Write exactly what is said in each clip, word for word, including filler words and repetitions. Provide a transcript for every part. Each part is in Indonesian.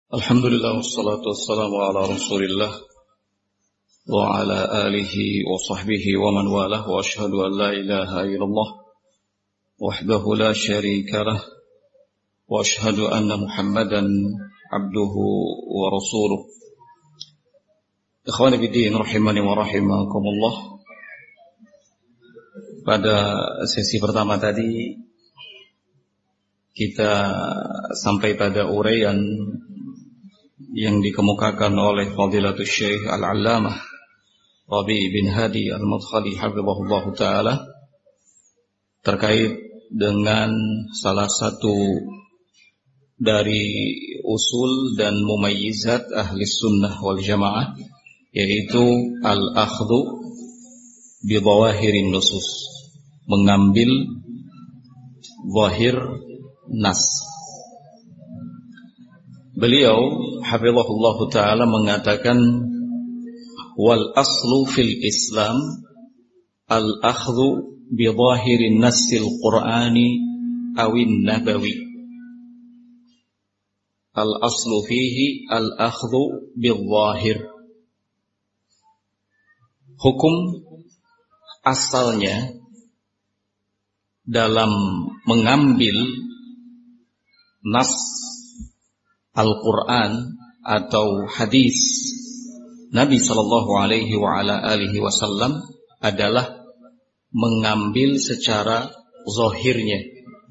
Alhamdulillah wassalatu wassalamu ala Rasulillah wa ala alihi wa sahbihi wa man walah wa ashhadu an la ilaha illallah wahdahu la syarika lah wa ashhadu anna Muhammadan abduhu wa rasuluh. Ikhwani fiddin rahimani wa rahimakumullah. Pada sesi pertama tadi kita sampai pada uraian yang dikemukakan oleh Fadilatul Syekh Al-Allamah Rabi' bin Hadi Al-Madkhali hafizahullah ta'ala terkait dengan salah satu dari usul dan mumayyizat ahli sunnah wal jamaah, yaitu al-akhdhu bi dhawahirin nusus, mengambil zahir nas. Beliau hafizahullah ta'ala mengatakan wal aslu fil Islam al-akhdhu bi zahirin nassil Qur'ani awin nabawi. Al-aslu fihi al-akhdhu bil zahir. Hukum asalnya dalam mengambil nas Al-Quran atau hadis Nabi sallallahu alaihi wa ala alihi wasallam adalah mengambil secara zahirnya.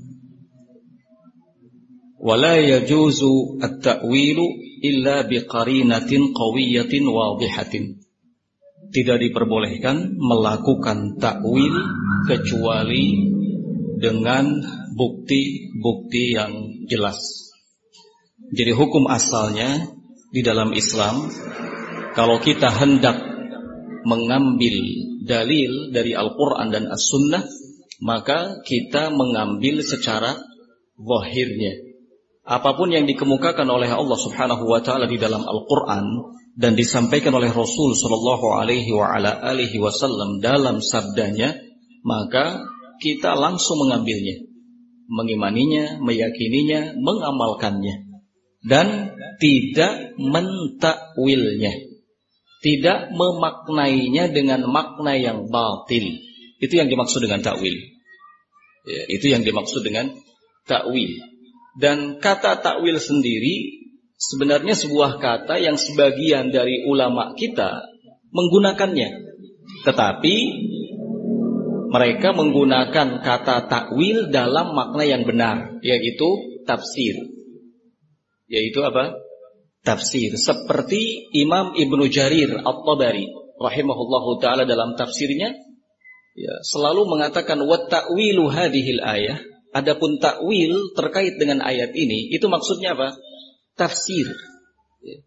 Wala yajuzu at-ta'wilu illa biqarinatin qawiyatin wadihatin. Tidak diperbolehkan melakukan takwil kecuali dengan bukti-bukti yang jelas. Jadi hukum asalnya di dalam Islam, kalau kita hendak mengambil dalil dari Al-Quran dan As-Sunnah, maka kita mengambil secara zahirnya. Apapun yang dikemukakan oleh Allah Subhanahu wa ta'ala di dalam Al-Quran dan disampaikan oleh Rasul sallallahu alaihi wa ala alihi wasallam dalam sabdanya, maka kita langsung mengambilnya, mengimaninya, meyakininya, mengamalkannya. Dan tidak mentakwilnya, tidak memaknainya dengan makna yang batil. Itu yang dimaksud dengan takwil. Ya, itu yang dimaksud dengan takwil. Dan kata takwil sendiri sebenarnya sebuah kata yang sebagian dari ulama kita menggunakannya, tetapi mereka menggunakan kata takwil dalam makna yang benar, yaitu tafsir. Yaitu apa? Tafsir. Seperti Imam Ibnu Jarir At-Tabari rahimahullahu ta'ala dalam tafsirnya, ya, selalu mengatakan wa ta'wilu hadhil ayah. Adapun takwil terkait dengan ayat ini, itu maksudnya apa? Tafsir. Ya.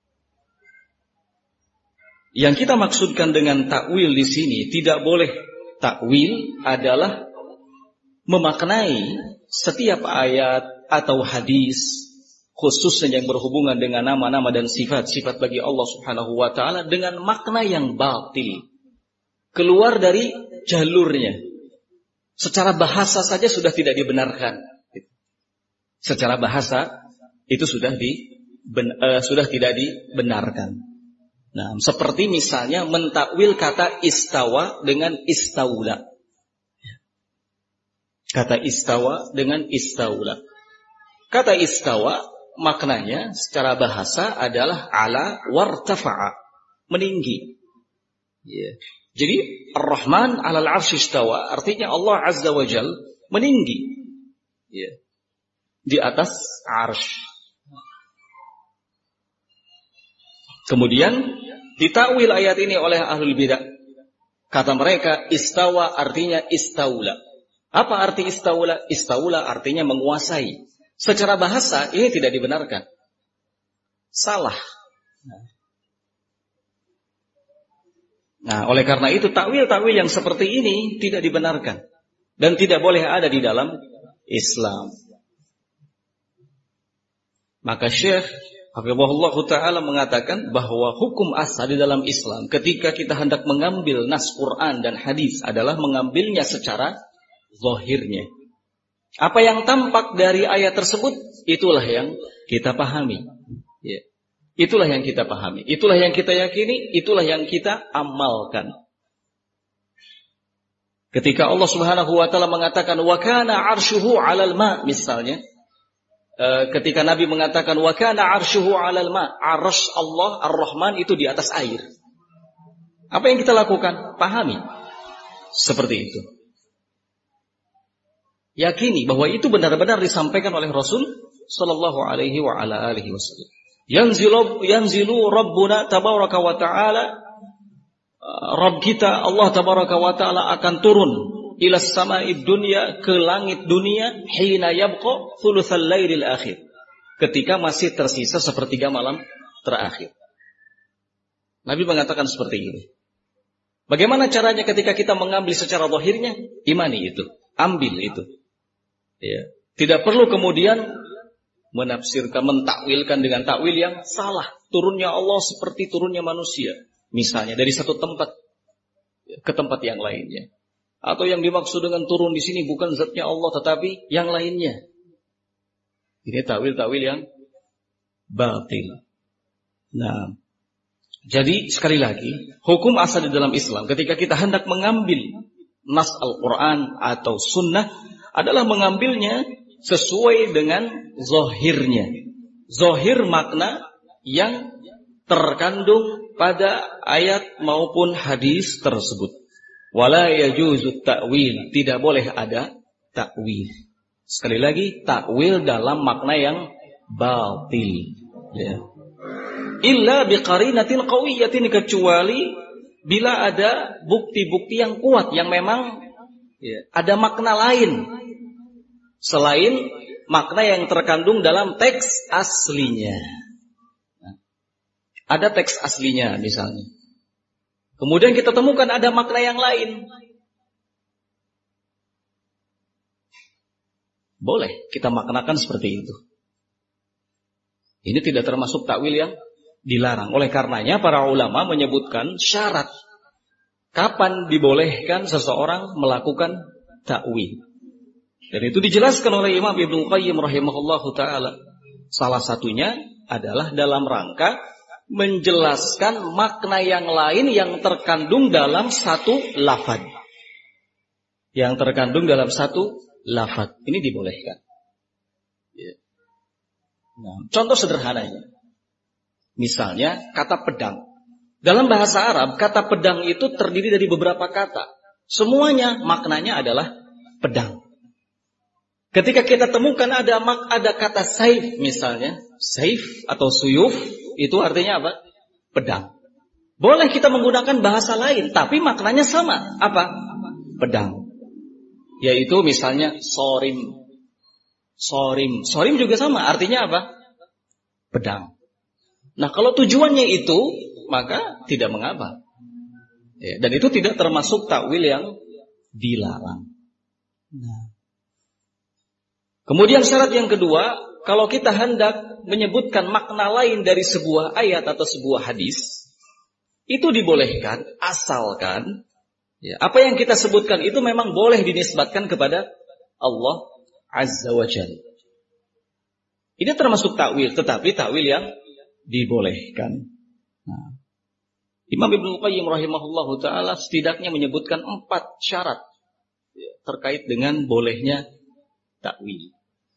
Yang kita maksudkan dengan takwil di sini, tidak boleh takwil adalah memaknai setiap ayat atau hadis, khususnya yang berhubungan dengan nama-nama dan sifat-sifat bagi Allah Subhanahu wa ta'ala dengan makna yang batil, keluar dari jalurnya. Secara bahasa saja sudah tidak dibenarkan. Secara bahasa itu sudah di ben, uh, sudah tidak dibenarkan. Nah, seperti misalnya mentakwil kata istawa dengan istaula. Kata istawa dengan istaula. Kata istawa maknanya secara bahasa adalah ala wartafa'a, meninggi. Yeah. Jadi Ar-Rahman 'alal 'arsy istawa artinya Allah Azza wa Jal meninggi. Yeah. Di atas 'arsy. Kemudian ditakwil ayat ini oleh ahlul bidah. Kata mereka istawa artinya istaula. Apa arti istaula? Istaula artinya menguasai. Secara bahasa ini tidak dibenarkan. Salah. Nah, oleh karena itu takwil-takwil yang seperti ini tidak dibenarkan dan tidak boleh ada di dalam Islam. Maka Syekh hafizahullah ta'ala mengatakan bahwa hukum asal di dalam Islam ketika kita hendak mengambil nas Quran dan hadis adalah mengambilnya secara zahirnya. Apa yang tampak dari ayat tersebut, itulah yang kita pahami. Ya. Itulah yang kita pahami, itulah yang kita yakini, itulah yang kita amalkan. Ketika Allah Subhanahu wa taala mengatakan wa kana 'arshuhu 'alal ma, misalnya, ketika Nabi mengatakan wa kana 'arshuhu 'alal ma, 'arsy Allah Ar-Rahman itu di atas air. Apa yang kita lakukan? Pahami. Seperti itu. Yakini bahwa itu benar-benar disampaikan oleh Rasul sallallahu alaihi wa ala alihi wasallam. Yanzilu yanzilu Rabbuna tabaraka wa ta'ala, Rabb kita Allah tabaraka wa ta'ala akan turun ila sama'id dunya, ke langit dunia, hina yabqa thulutsal lailil akhir, ketika masih tersisa sepertiga malam terakhir. Nabi mengatakan seperti ini. Bagaimana caranya ketika kita mengambil secara zahirnya? Imani itu, ambil itu. Ya. Tidak perlu kemudian menafsirkan, mentakwilkan dengan takwil yang salah. Turunnya Allah seperti turunnya manusia. Misalnya dari satu tempat ke tempat yang lainnya. Atau yang dimaksud dengan turun di sini bukan zatnya Allah tetapi yang lainnya. Ini takwil-takwil yang batil. Nah, jadi sekali lagi, hukum asal di dalam Islam ketika kita hendak mengambil nas Al-Quran atau sunnah adalah mengambilnya sesuai dengan zahirnya. Zahir makna yang terkandung pada ayat maupun hadis tersebut. Wala yajuzu ta'wil, tidak boleh ada takwil. Sekali lagi, takwil dalam makna yang batil. Ya. Illa biqarinatin qawiyatin, kecuali bila ada bukti-bukti yang kuat yang memang ya, ada makna lain selain makna yang terkandung dalam teks aslinya. Ada teks aslinya misalnya. Kemudian kita temukan ada makna yang lain. Boleh kita maknakan seperti itu. Ini tidak termasuk takwil yang dilarang. Oleh karenanya para ulama menyebutkan syarat kapan dibolehkan seseorang melakukan takwil. Dan itu dijelaskan oleh Imam Ibnu Qayyim rahimahullahu ta'ala. Salah satunya adalah dalam rangka menjelaskan makna yang lain yang terkandung dalam satu lafaz. Yang terkandung dalam satu lafaz. Ini dibolehkan. Nah, contoh sederhananya. Misalnya kata pedang. Dalam bahasa Arab, kata pedang itu terdiri dari beberapa kata. Semuanya maknanya adalah pedang. Ketika kita temukan ada ada kata saif misalnya, saif atau suyuf, itu artinya apa? Pedang. Boleh kita menggunakan bahasa lain, tapi maknanya sama. Apa? Pedang. Yaitu misalnya sorim. Sorim. Sorim juga sama, artinya apa? Pedang. Nah, kalau tujuannya itu, maka tidak mengapa. Ya, dan itu tidak termasuk takwil yang dilarang. Nah. Kemudian syarat yang kedua, kalau kita hendak menyebutkan makna lain dari sebuah ayat atau sebuah hadis, itu dibolehkan asalkan ya, apa yang kita sebutkan itu memang boleh dinisbatkan kepada Allah Azza wa Jalla. Ini termasuk takwil, tetapi takwil yang dibolehkan. Nah, Imam Ibnu Qayyim rahimahullahu ta'ala setidaknya menyebutkan empat syarat ya, terkait dengan bolehnya takwil.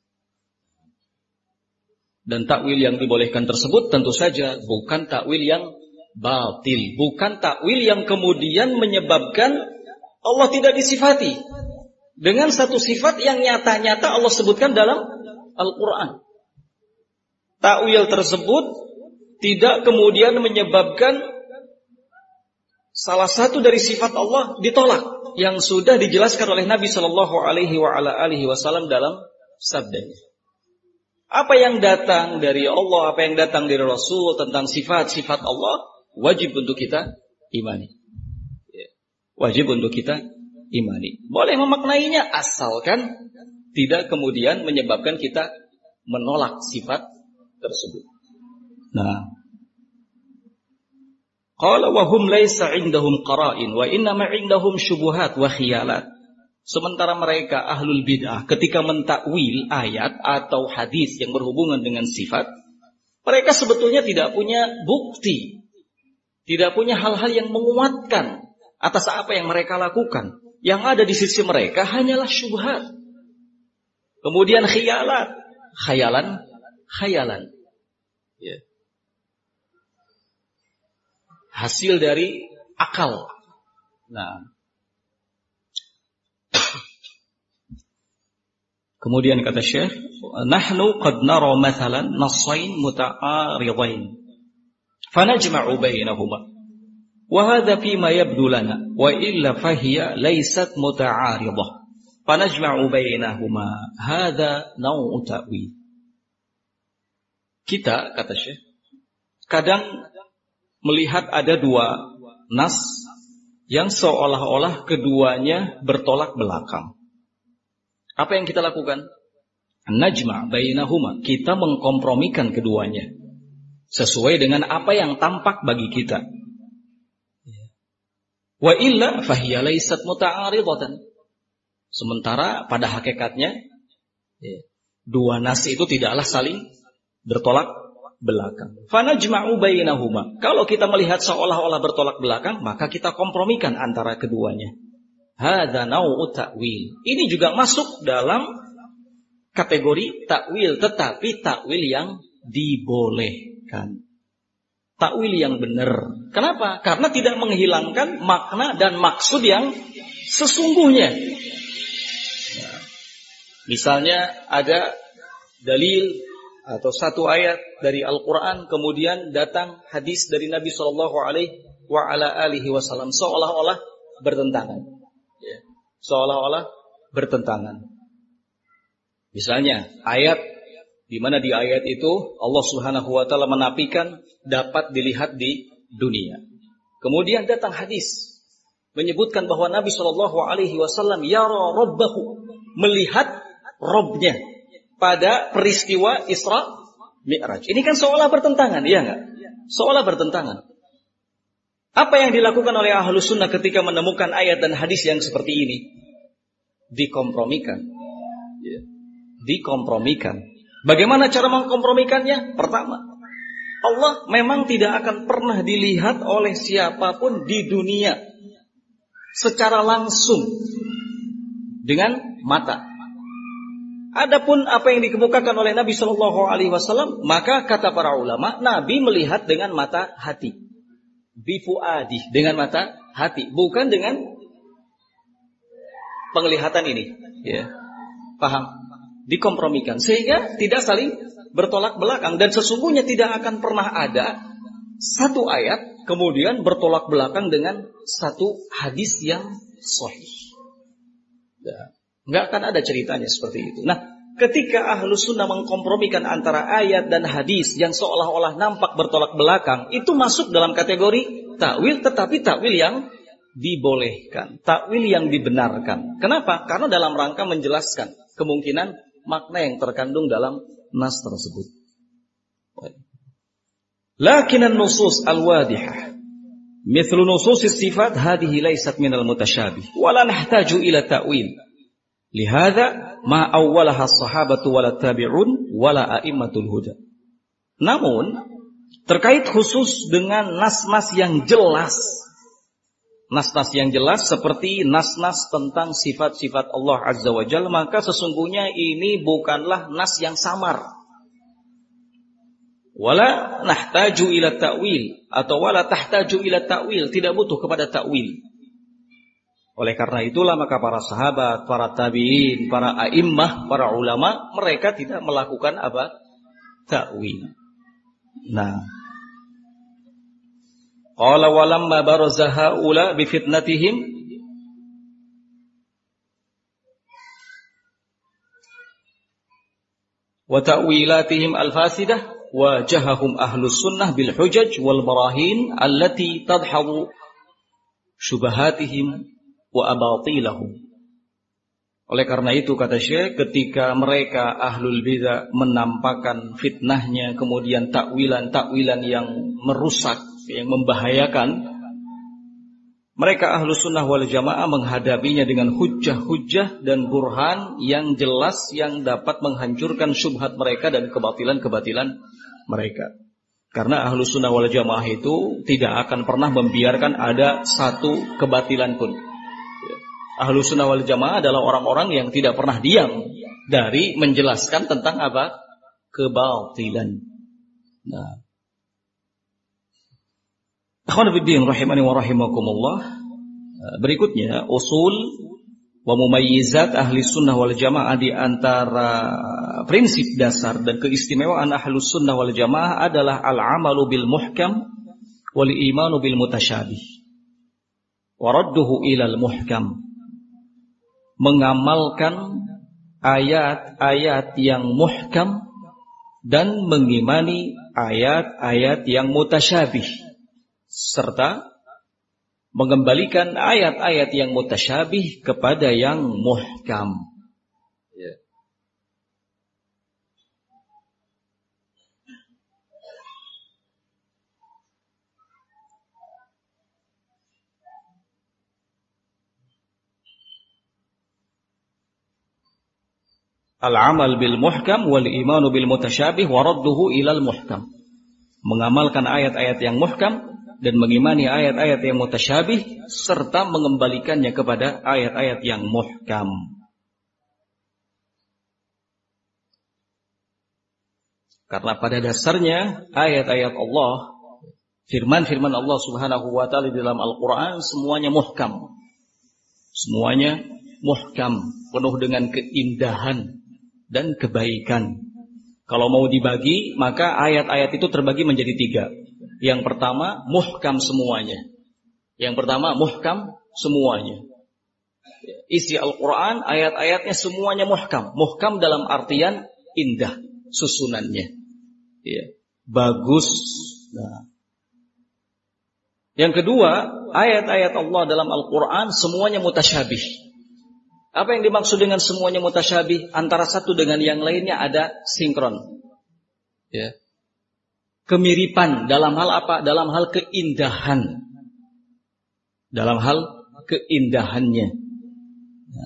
Dan takwil yang dibolehkan tersebut tentu saja bukan takwil yang batil, bukan takwil yang kemudian menyebabkan Allah tidak disifati dengan satu sifat yang nyata-nyata Allah sebutkan dalam Al-Quran. Takwil tersebut tidak kemudian menyebabkan salah satu dari sifat Allah ditolak yang sudah dijelaskan oleh Nabi Shallallahu Alaihi Wasallam dalam sabdanya. Apa yang datang dari Allah, apa yang datang dari Rasul tentang sifat-sifat Allah, wajib untuk kita imani. Wajib untuk kita imani. Boleh memaknainya asalkan tidak kemudian menyebabkan kita menolak sifat tersebut. Nah, qala wa hum laisa indahum qara'in wa innama indahum syubuhat wa khiyalat. Sementara mereka ahlul bid'ah ketika mentakwil ayat atau hadis yang berhubungan dengan sifat, Mereka sebetulnya tidak punya bukti, tidak punya hal-hal yang menguatkan atas apa yang mereka lakukan. Yang ada di sisi mereka hanyalah syubhat. Kemudian khiyalat, khayalan, khayalan. Ya. Hasil dari akal. Nah. Kemudian kata Syekh, nahnu qad nara mathalan nassain muta'aridain. Fanajma'u bainahuma. Wa hadha fima yabdu lana wa illa fahiya laysat muta'aridah. Fanajma'u bainahuma. Hadha naw'u ta'wil. Kita, kata Syekh, kadang melihat ada dua nas yang seolah-olah keduanya bertolak belakang. Apa yang kita lakukan? Najma' bainahuma. Kita mengkompromikan keduanya sesuai dengan apa yang tampak bagi kita. Wa illa fahiya laysat muta'aridatan. Sementara pada hakikatnya dua nas itu tidaklah saling bertolak belakang. Fanajma'u bainahuma. Kalau kita melihat seolah-olah bertolak belakang, maka kita kompromikan antara keduanya. Hadza naw'u ta'wil. Ini juga masuk dalam kategori takwil, tetapi takwil yang dibolehkan. Takwil yang benar. Kenapa? Karena tidak menghilangkan makna dan maksud yang sesungguhnya. Nah, misalnya ada dalil atau satu ayat dari Al-Quran, kemudian datang hadis dari Nabi Shallallahu Alaihi Wasallam seolah-olah bertentangan. Seolah-olah bertentangan. Misalnya ayat di mana di ayat itu Allah Subhanahu wa taala menafikan dapat dilihat di dunia. Kemudian datang hadis menyebutkan bahwa Nabi Shallallahu alaihi wasallam yara rabbahu, melihat Rabbnya pada peristiwa Isra Mi'raj. Ini kan seolah bertentangan, iya enggak? Seolah bertentangan. Apa yang dilakukan oleh Ahlus Sunnah ketika menemukan ayat dan hadis yang seperti ini? Dikompromikan. Ya. Dikompromikan. Bagaimana cara mengkompromikannya? Pertama, Allah memang tidak akan pernah dilihat oleh siapapun di dunia secara langsung dengan mata. Adapun apa yang dikemukakan oleh Nabi Shallallahu Alaihi Wasallam, maka kata para ulama, Nabi melihat dengan mata hati. Bifuadi, dengan mata hati, bukan dengan penglihatan ini, ya, paham? Dikompromikan sehingga tidak saling bertolak belakang, dan sesungguhnya tidak akan pernah ada satu ayat kemudian bertolak belakang dengan satu hadis yang sahih. Ya, nggak akan ada ceritanya seperti itu. Nah, ketika Ahlus Sunnah mengkompromikan antara ayat dan hadis yang seolah-olah nampak bertolak belakang, itu masuk dalam kategori takwil, tetapi takwil yang dibolehkan, takwil yang dibenarkan. Kenapa? Karena dalam rangka menjelaskan kemungkinan makna yang terkandung dalam nas tersebut. Lakinan nusus al-wadihah mithlu nusus sifat hadhihi laysat minal mutasyabih wa la nahtaju ila ta'wil. Lihada ma awwalaha as-sahabatu wala tabi'un wala a'immatul huda. Namun terkait khusus dengan nas-nas yang jelas, nas-nas yang jelas seperti nas-nas tentang sifat-sifat Allah Azza wa Jalla, maka sesungguhnya ini bukanlah nas yang samar. Wala nahtaju ila ta'wil atau wala tahtaju ila ta'wil, tidak butuh kepada ta'wil. Oleh karena itulah maka para sahabat, para tabi'in, para a'immah, para ulama, mereka tidak melakukan apa? Ta'wil. Nah, qala walamma baraza haula bi fitnatihim wa ta'wilatihim al-fasidah wajahahum ahlus sunnah bil hujaj wal barahin allati tadhhabu syubahatihim wa abatilahum. Oleh karena itu kata Syekh, ketika mereka ahlul bidah menampakkan fitnahnya, kemudian takwilan-takwilan yang merusak, yang membahayakan, mereka ahlus sunnah wal jamaah menghadapinya dengan hujjah-hujjah dan burhan yang jelas yang dapat menghancurkan syubhat mereka dan kebatilan-kebatilan mereka. Karena ahlu sunnah wal jamaah itu tidak akan pernah membiarkan ada satu kebatilan pun. Ahlu sunnah wal jamaah adalah orang-orang yang tidak pernah diam dari menjelaskan tentang apa? Kebatilan. Nah, akhwan fillah rahimani wa rahimakumullah. Berikutnya usul wa mumayyizat ahli sunnah wal jamaah, di antara prinsip dasar dan keistimewaan ahli sunnah wal jamaah adalah al-amalu bil muhkam wal imanu bil mutasyabih wa radduhu ilal muhkam. Mengamalkan ayat-ayat yang muhkam dan mengimani ayat-ayat yang mutasyabih, serta mengembalikan ayat-ayat yang mutasyabih kepada yang muhkam. Ya. Al-amal bil muhkam wal imanu bil mutasyabih wa radduhu ilal muhkam. Mengamalkan ayat-ayat yang muhkam dan mengimani ayat-ayat yang mutasyabih serta mengembalikannya kepada ayat-ayat yang muhkam. Karena pada dasarnya ayat-ayat Allah, firman-firman Allah Subhanahu wa taala di dalam Al-Qur'an semuanya muhkam. Semuanya muhkam, penuh dengan keindahan dan kebaikan. Kalau mau dibagi, maka ayat-ayat itu terbagi menjadi tiga. Yang pertama, muhkam semuanya. Yang pertama, muhkam semuanya. Isi Al-Quran, ayat-ayatnya semuanya muhkam. Muhkam dalam artian indah susunannya. Ya, bagus. Nah. Yang kedua, ayat-ayat Allah dalam Al-Quran semuanya mutasyabih. Apa yang dimaksud dengan semuanya mutasyabih? Antara satu dengan yang lainnya ada sinkron. Ya. Kemiripan dalam hal apa? Dalam hal keindahan. Dalam hal keindahannya. Ya.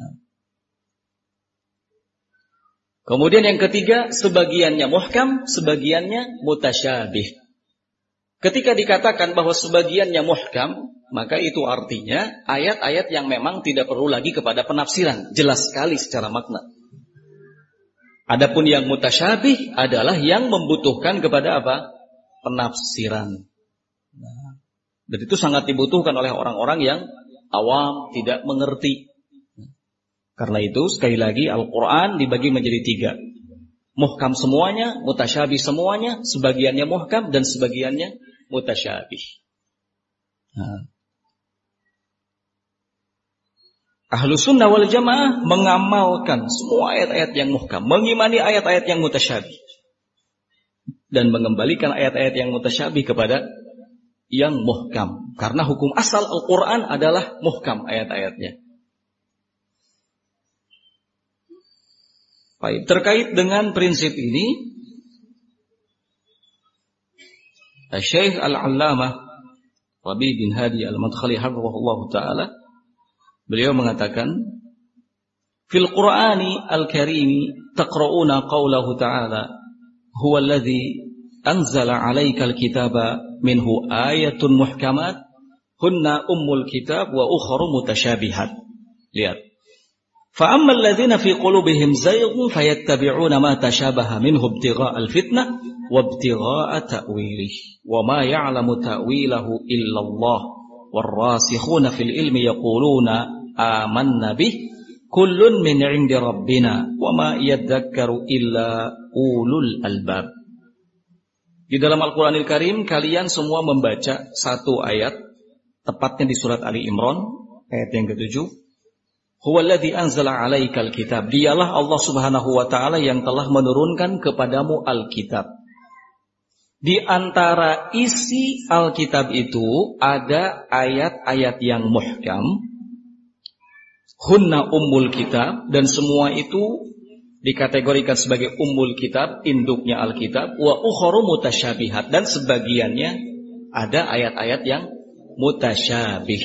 Kemudian yang ketiga, sebagiannya muhkam, sebagiannya mutasyabih. Ketika dikatakan bahwa sebagiannya muhkam, maka itu artinya ayat-ayat yang memang tidak perlu lagi kepada penafsiran, jelas sekali secara makna. Adapun yang mutasyabih adalah yang membutuhkan kepada apa? Penafsiran. Nah, dan itu sangat dibutuhkan oleh orang-orang yang awam, tidak mengerti. Karena itu sekali lagi Al-Quran dibagi menjadi tiga. Muhkam semuanya, mutasyabih semuanya, sebagiannya muhkam dan sebagiannya mutasyabih. Nah. Ahlu sunnah wal jamaah mengamalkan semua ayat-ayat yang muhkam, mengimani ayat-ayat yang mutasyabih, dan mengembalikan ayat-ayat yang mutasyabih kepada yang muhkam. Karena hukum asal Al-Quran adalah muhkam ayat-ayatnya. Baik, terkait dengan prinsip ini, Syekh Al-Allamah Rabi bin Hadi Al-Madkhali hafizahullah ta'ala, beliau mengatakan, fil Qur'ani al-Karim taqra'una qawlahu ta'ala huwa alladhi anzala 'alaikal kitaba minhu ayatun muhkamat hunna ummul kitab wa ukhra mutasyabihat. Lihat. Fa ammal ladzina fi qulubihim zayghun fayattabi'una ma tashabaha minhu ibtigha'al fitnah wa ibtigha'a ta'wilih wa ma ya'lamu ta'wilahu illa Allah warrasikhuna fil ilmi yaquluna amanna bih kullun min 'indi rabbina wa ma yadhakkaru illa ulul albab. Di dalam Al-Qur'anil Karim kalian semua membaca satu ayat, tepatnya di surat Ali Imran ayat yang ketujuh. Huwallazi anzala 'alaikal kitab. Dialah Allah Subhanahu wa taala yang telah menurunkan kepadamu Alkitab. Di antara isi Alkitab itu ada ayat-ayat yang muhkam, hunna ummul kitab, dan semua itu dikategorikan sebagai ummul kitab, induknya Alkitab, wa ukharu mutasyabihat, dan sebagiannya ada ayat-ayat yang mutasyabih.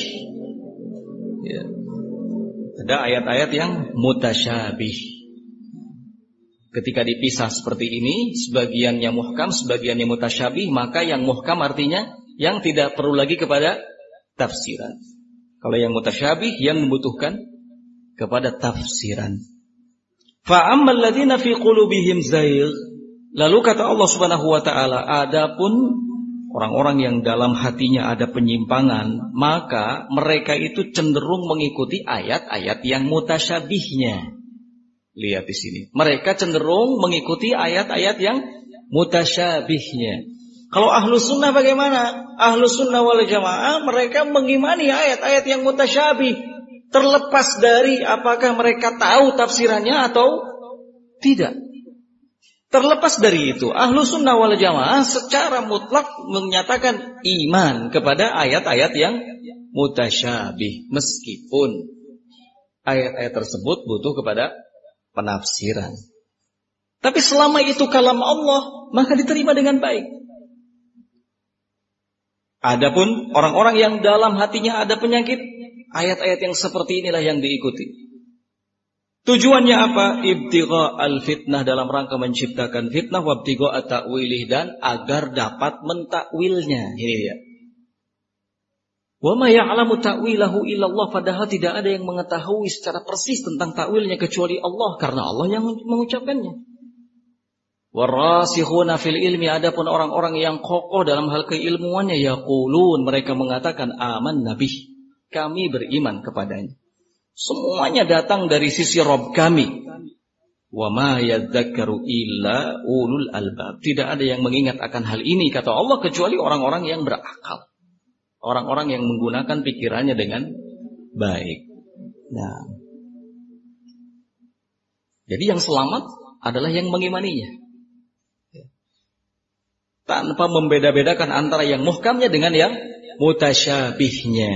Ya. Ada ayat-ayat yang mutasyabih. Ketika dipisah seperti ini, sebagiannya muhkam, sebagiannya mutasyabih, maka yang muhkam artinya yang tidak perlu lagi kepada tafsiran. Kalau yang mutasyabih yang membutuhkan kepada tafsiran. Fa ammal ladzina fi qulubihim zaigh, lalu kata Allah Subhanahu wa taala, adapun orang-orang yang dalam hatinya ada penyimpangan, maka mereka itu cenderung mengikuti ayat-ayat yang mutasyabihnya. Lihat di sini. Mereka cenderung mengikuti ayat-ayat yang mutasyabihnya. Kalau ahlu sunnah bagaimana? Ahlu sunnah wal jamaah mereka mengimani ayat-ayat yang mutasyabih. Terlepas dari apakah mereka tahu tafsirannya atau tidak. Terlepas dari itu, ahlu sunnah wal jamaah secara mutlak menyatakan iman kepada ayat-ayat yang mutasyabih. Meskipun ayat-ayat tersebut butuh kepada penafsiran. Tapi selama itu kalam Allah, maka diterima dengan baik. Adapun orang-orang yang dalam hatinya ada penyakit, ayat-ayat yang seperti inilah yang diikuti. Tujuannya apa? Ibtigha al-fitnah, dalam rangka menciptakan fitnah, wabtigha at-ta'wilih, dan agar dapat mentakwilnya. Ini dia. Wa ma ya'lamu ta'wilahu illallah, padahal tidak ada yang mengetahui secara persis tentang takwilnya kecuali Allah, karena Allah yang mengucapkannya. Warasikhuna fil ilmi, adapun orang-orang yang kokoh dalam hal keilmuannya, yaqulun, mereka mengatakan aman nabi, kami beriman kepadanya. Semuanya datang dari sisi Rabb kami. Wa ma yadzakkaru illa ulul albab, tidak ada yang mengingat akan hal ini kata Allah kecuali orang-orang yang berakal. Orang-orang yang menggunakan pikirannya dengan baik. Nah, jadi yang selamat adalah yang mengimaninya, tanpa membeda-bedakan antara yang muhkamnya dengan yang mutasyabihnya.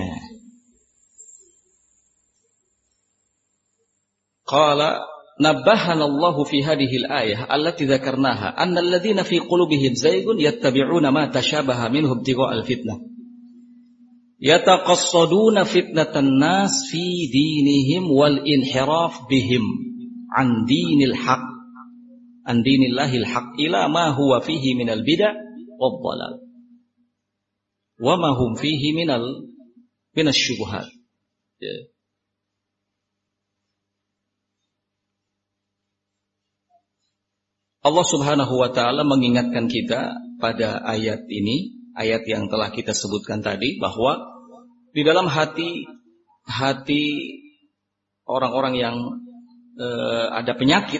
Qala nabbahana Allahu fi hadhihi al-ayah allati dzakarnaha anna alladhina fi qulubihim zaygun yattabi'una ma tashabaha minhu ibtigha' al-fitnah. Yataqassaduna fitnatan nas fi dinihim wal inhiraf bihim an dinil haq an dinillahil haq ila ma huwa fihi minal bid'ah wad dhalal wa ma hum fihi minal minasy syubhat. Allah Subhanahu wa taala mengingatkan kita pada ayat ini, ayat yang telah kita sebutkan tadi, bahwa di dalam hati hati orang-orang yang e, ada penyakit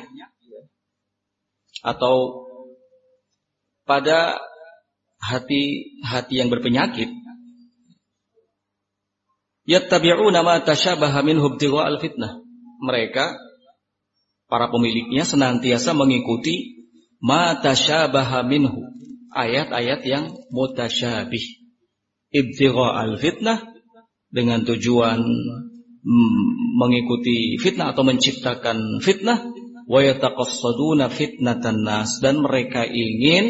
atau pada hati-hati yang berpenyakit, yattabi'una ma tashabaha minhu ibtigha' al-fitnah. Mereka, para pemiliknya, senantiasa mengikuti ma tashabaha minhu, ayat-ayat yang mutasyabih, ibtigha' al-fitnah, dengan tujuan mengikuti fitnah atau menciptakan fitnah. Wa yataqassaduna fitnatan nas, dan mereka ingin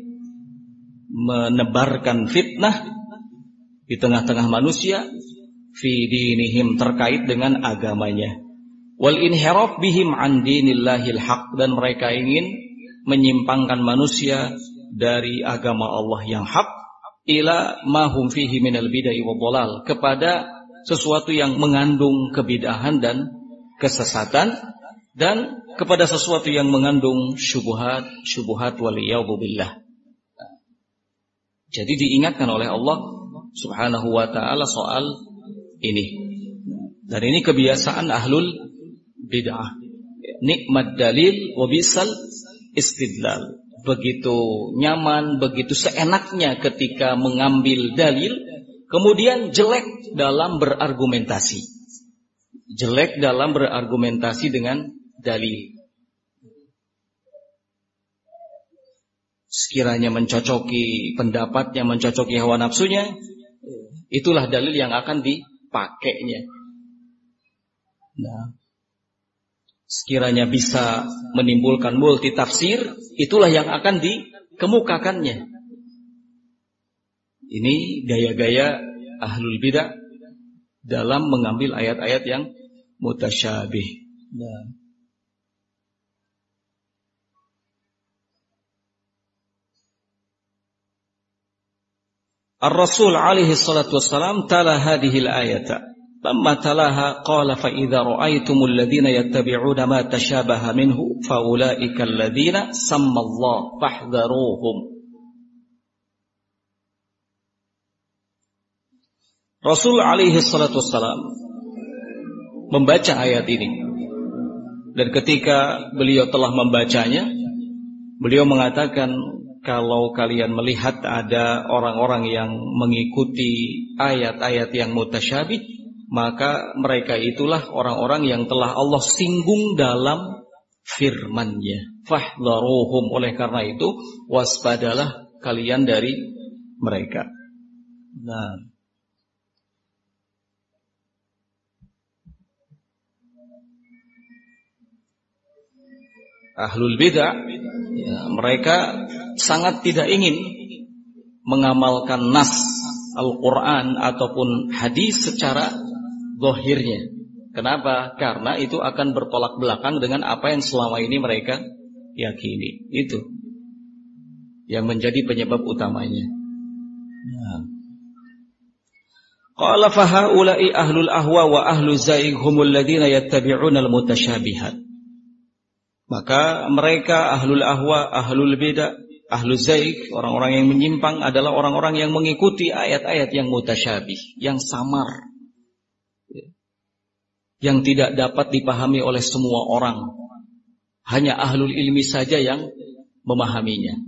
menebarkan fitnah di tengah-tengah manusia fi dinihim, terkait dengan agamanya. Wal inhiraf bihim an dinillahil haq, dan mereka ingin menyimpangkan manusia dari agama Allah yang hak, ila ma hum fihi minal bid'ah wa dhalal, kepada sesuatu yang mengandung kebidahan dan kesesatan, dan kepada sesuatu yang mengandung syubhat, syubhat waliyadu billah. Jadi diingatkan oleh Allah Subhanahu wa taala soal ini. Dan ini kebiasaan ahlul bid'ah. Nikmat dalil wa bisal istidlal. Begitu nyaman, begitu seenaknya ketika mengambil dalil, kemudian jelek dalam berargumentasi. Jelek dalam berargumentasi dengan dalil. Sekiranya mencocoki pendapatnya, mencocoki hawa nafsunya, itulah dalil yang akan dipakainya. Nah, sekiranya bisa menimbulkan multi tafsir, itulah yang akan dikemukakannya. Ini gaya-gaya ahlul bidah dalam mengambil ayat-ayat yang mutasyabih. Nah, Ar-Rasul alaihi salatu wassalam tala hadhil ayata. Lamma talaha qala fa idza ra'aytumul ladzina yattabi'una ma tashabaha minhu fa ulaika alladzina sammallahu fahdharuhum. Rasul alaihi salatu wassalam membaca ayat ini. Dan ketika beliau telah membacanya, beliau mengatakan, kalau kalian melihat ada orang-orang yang mengikuti ayat-ayat yang mutasyabih, maka mereka itulah orang-orang yang telah Allah singgung dalam firman-Nya. Fahdharuhum, oleh karena itu waspadalah kalian dari mereka. Nah, ahlul bidah, ya, mereka sangat tidak ingin mengamalkan nas Al-Quran ataupun hadis secara zahirnya. Kenapa? Karena itu akan bertolak belakang dengan apa yang selama ini mereka yakini. Itu yang menjadi penyebab utamanya. Nah. Qala fa haula'i ahlul ahwa wa ahlu zaig humul ladzina yattabi'una al-mutasyabihat. Maka mereka ahlul ahwa, ahlul bidah, ahlul zaig, orang-orang yang menyimpang adalah orang-orang yang mengikuti ayat-ayat yang mutasyabih, yang samar, yang tidak dapat dipahami oleh semua orang. Hanya ahlul ilmi saja yang memahaminya.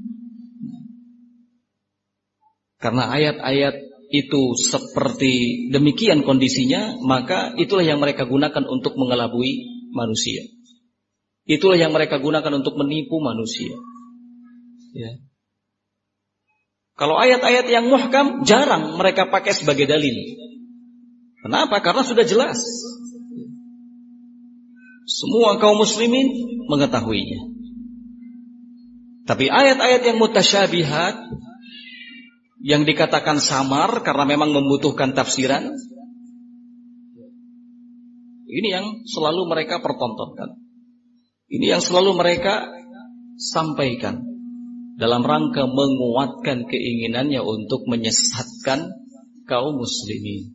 Karena ayat-ayat itu seperti demikian kondisinya, maka itulah yang mereka gunakan untuk mengelabui manusia. Itulah yang mereka gunakan untuk menipu manusia. Ya. Kalau ayat-ayat yang muhkam jarang mereka pakai sebagai dalil. Kenapa? Karena sudah jelas. Semua kaum muslimin mengetahuinya. Tapi ayat-ayat yang mutasyabihat, yang dikatakan samar karena memang membutuhkan tafsiran, ini yang selalu mereka pertontonkan. Ini yang selalu mereka sampaikan dalam rangka menguatkan keinginannya untuk menyesatkan kaum muslimin.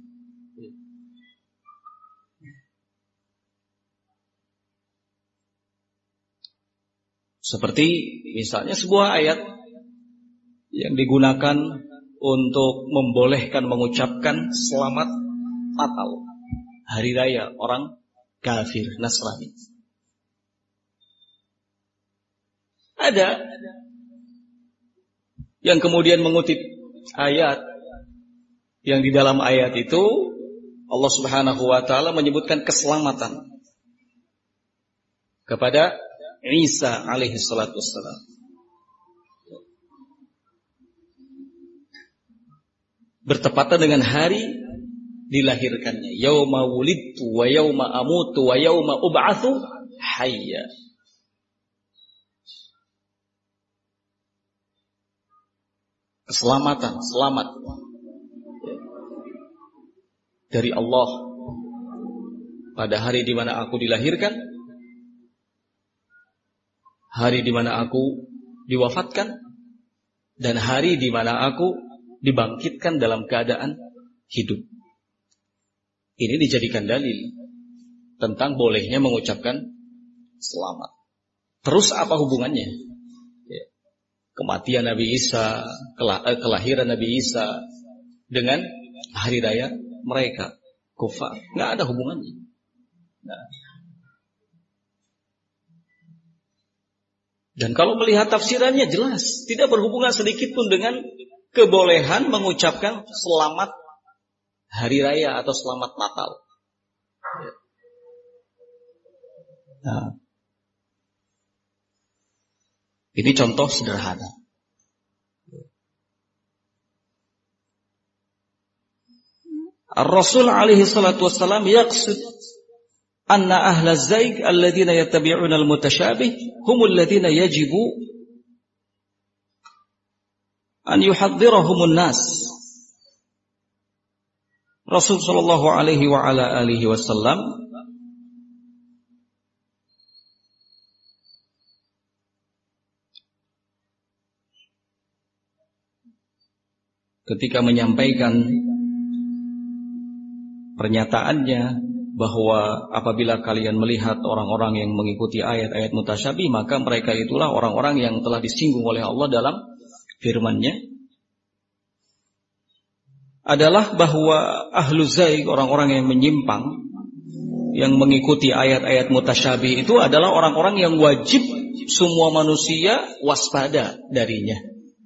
Seperti misalnya sebuah ayat yang digunakan untuk membolehkan mengucapkan selamat Natal, hari raya orang kafir Nasrani. Ada yang kemudian mengutip ayat yang di dalam ayat itu Allah Subhanahu wa taala menyebutkan keselamatan kepada Isa alaihi salatu wassalam. Bertepatan dengan hari dilahirkannya, yauma wulidtu wa yauma amutu wa yauma ub'atsu hayya. Keselamatan, selamat dari Allah pada hari di mana aku dilahirkan, hari di mana aku diwafatkan, dan hari di mana aku dibangkitkan dalam keadaan hidup. Ini dijadikan dalil tentang bolehnya mengucapkan selamat. Terus apa hubungannya? Kematian Nabi Isa, kelahiran Nabi Isa dengan hari raya mereka kufar, nggak ada hubungannya. Nah. Dan kalau melihat tafsirannya jelas, tidak berhubungan sedikit pun dengan kebolehan mengucapkan selamat hari raya atau selamat Natal. Nah. Ini contoh sederhana. Ar-Rasul alaihi salatu wassalam yaqsid anna ahla zaig alladhina yattabi'una al-mutasyabih humul ladhina yajibu an yuhadhdhirahum an-nas. Rasul sallallahu alaihi wa ala alihi wasallam ketika menyampaikan pernyataannya bahwa apabila kalian melihat orang-orang yang mengikuti ayat-ayat mutasyabih, maka mereka itulah orang-orang yang telah disinggung oleh Allah dalam firman-Nya, adalah bahwa ahlu zaig, orang-orang yang menyimpang, yang mengikuti ayat-ayat mutasyabih itu adalah orang-orang yang wajib semua manusia waspada darinya.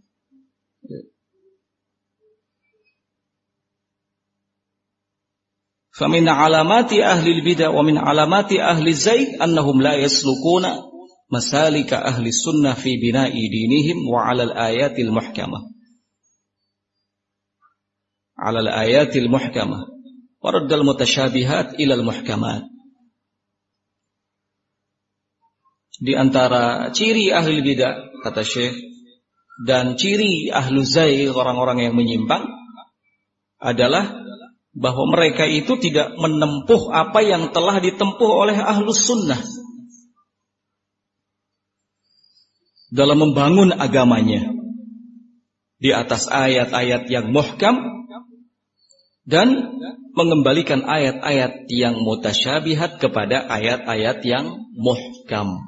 فَمِنْ عَلَامَاتِ أَهْلِ الْبِدْعِ وَمِنْ عَلَامَاتِ أَهْلِ الزَّيْغِ أَنَّهُمْ لَا يَسْلُكُونَ مَسَالِكَ أَهْلِ السُّنَّةِ فِي بِنَاءِ دِينِهِمْ وَعَلَى الْآيَاتِ الْمُحْكَمَةِ عَلَى الْآيَاتِ الْمُحْكَمَةِ وَرَدَّ الْمُتَشَابِهَاتِ إِلَى الْمُحْكَمَاتِ. Di antara ciri ahli bidah, kata Syekh, dan ciri ahlu zaigh, orang-orang yang menyimpang, adalah bahwa mereka itu tidak menempuh apa yang telah ditempuh oleh ahlus sunnah dalam membangun agamanya di atas ayat-ayat yang muhkam dan mengembalikan ayat-ayat yang mutasyabihat kepada ayat-ayat yang muhkam.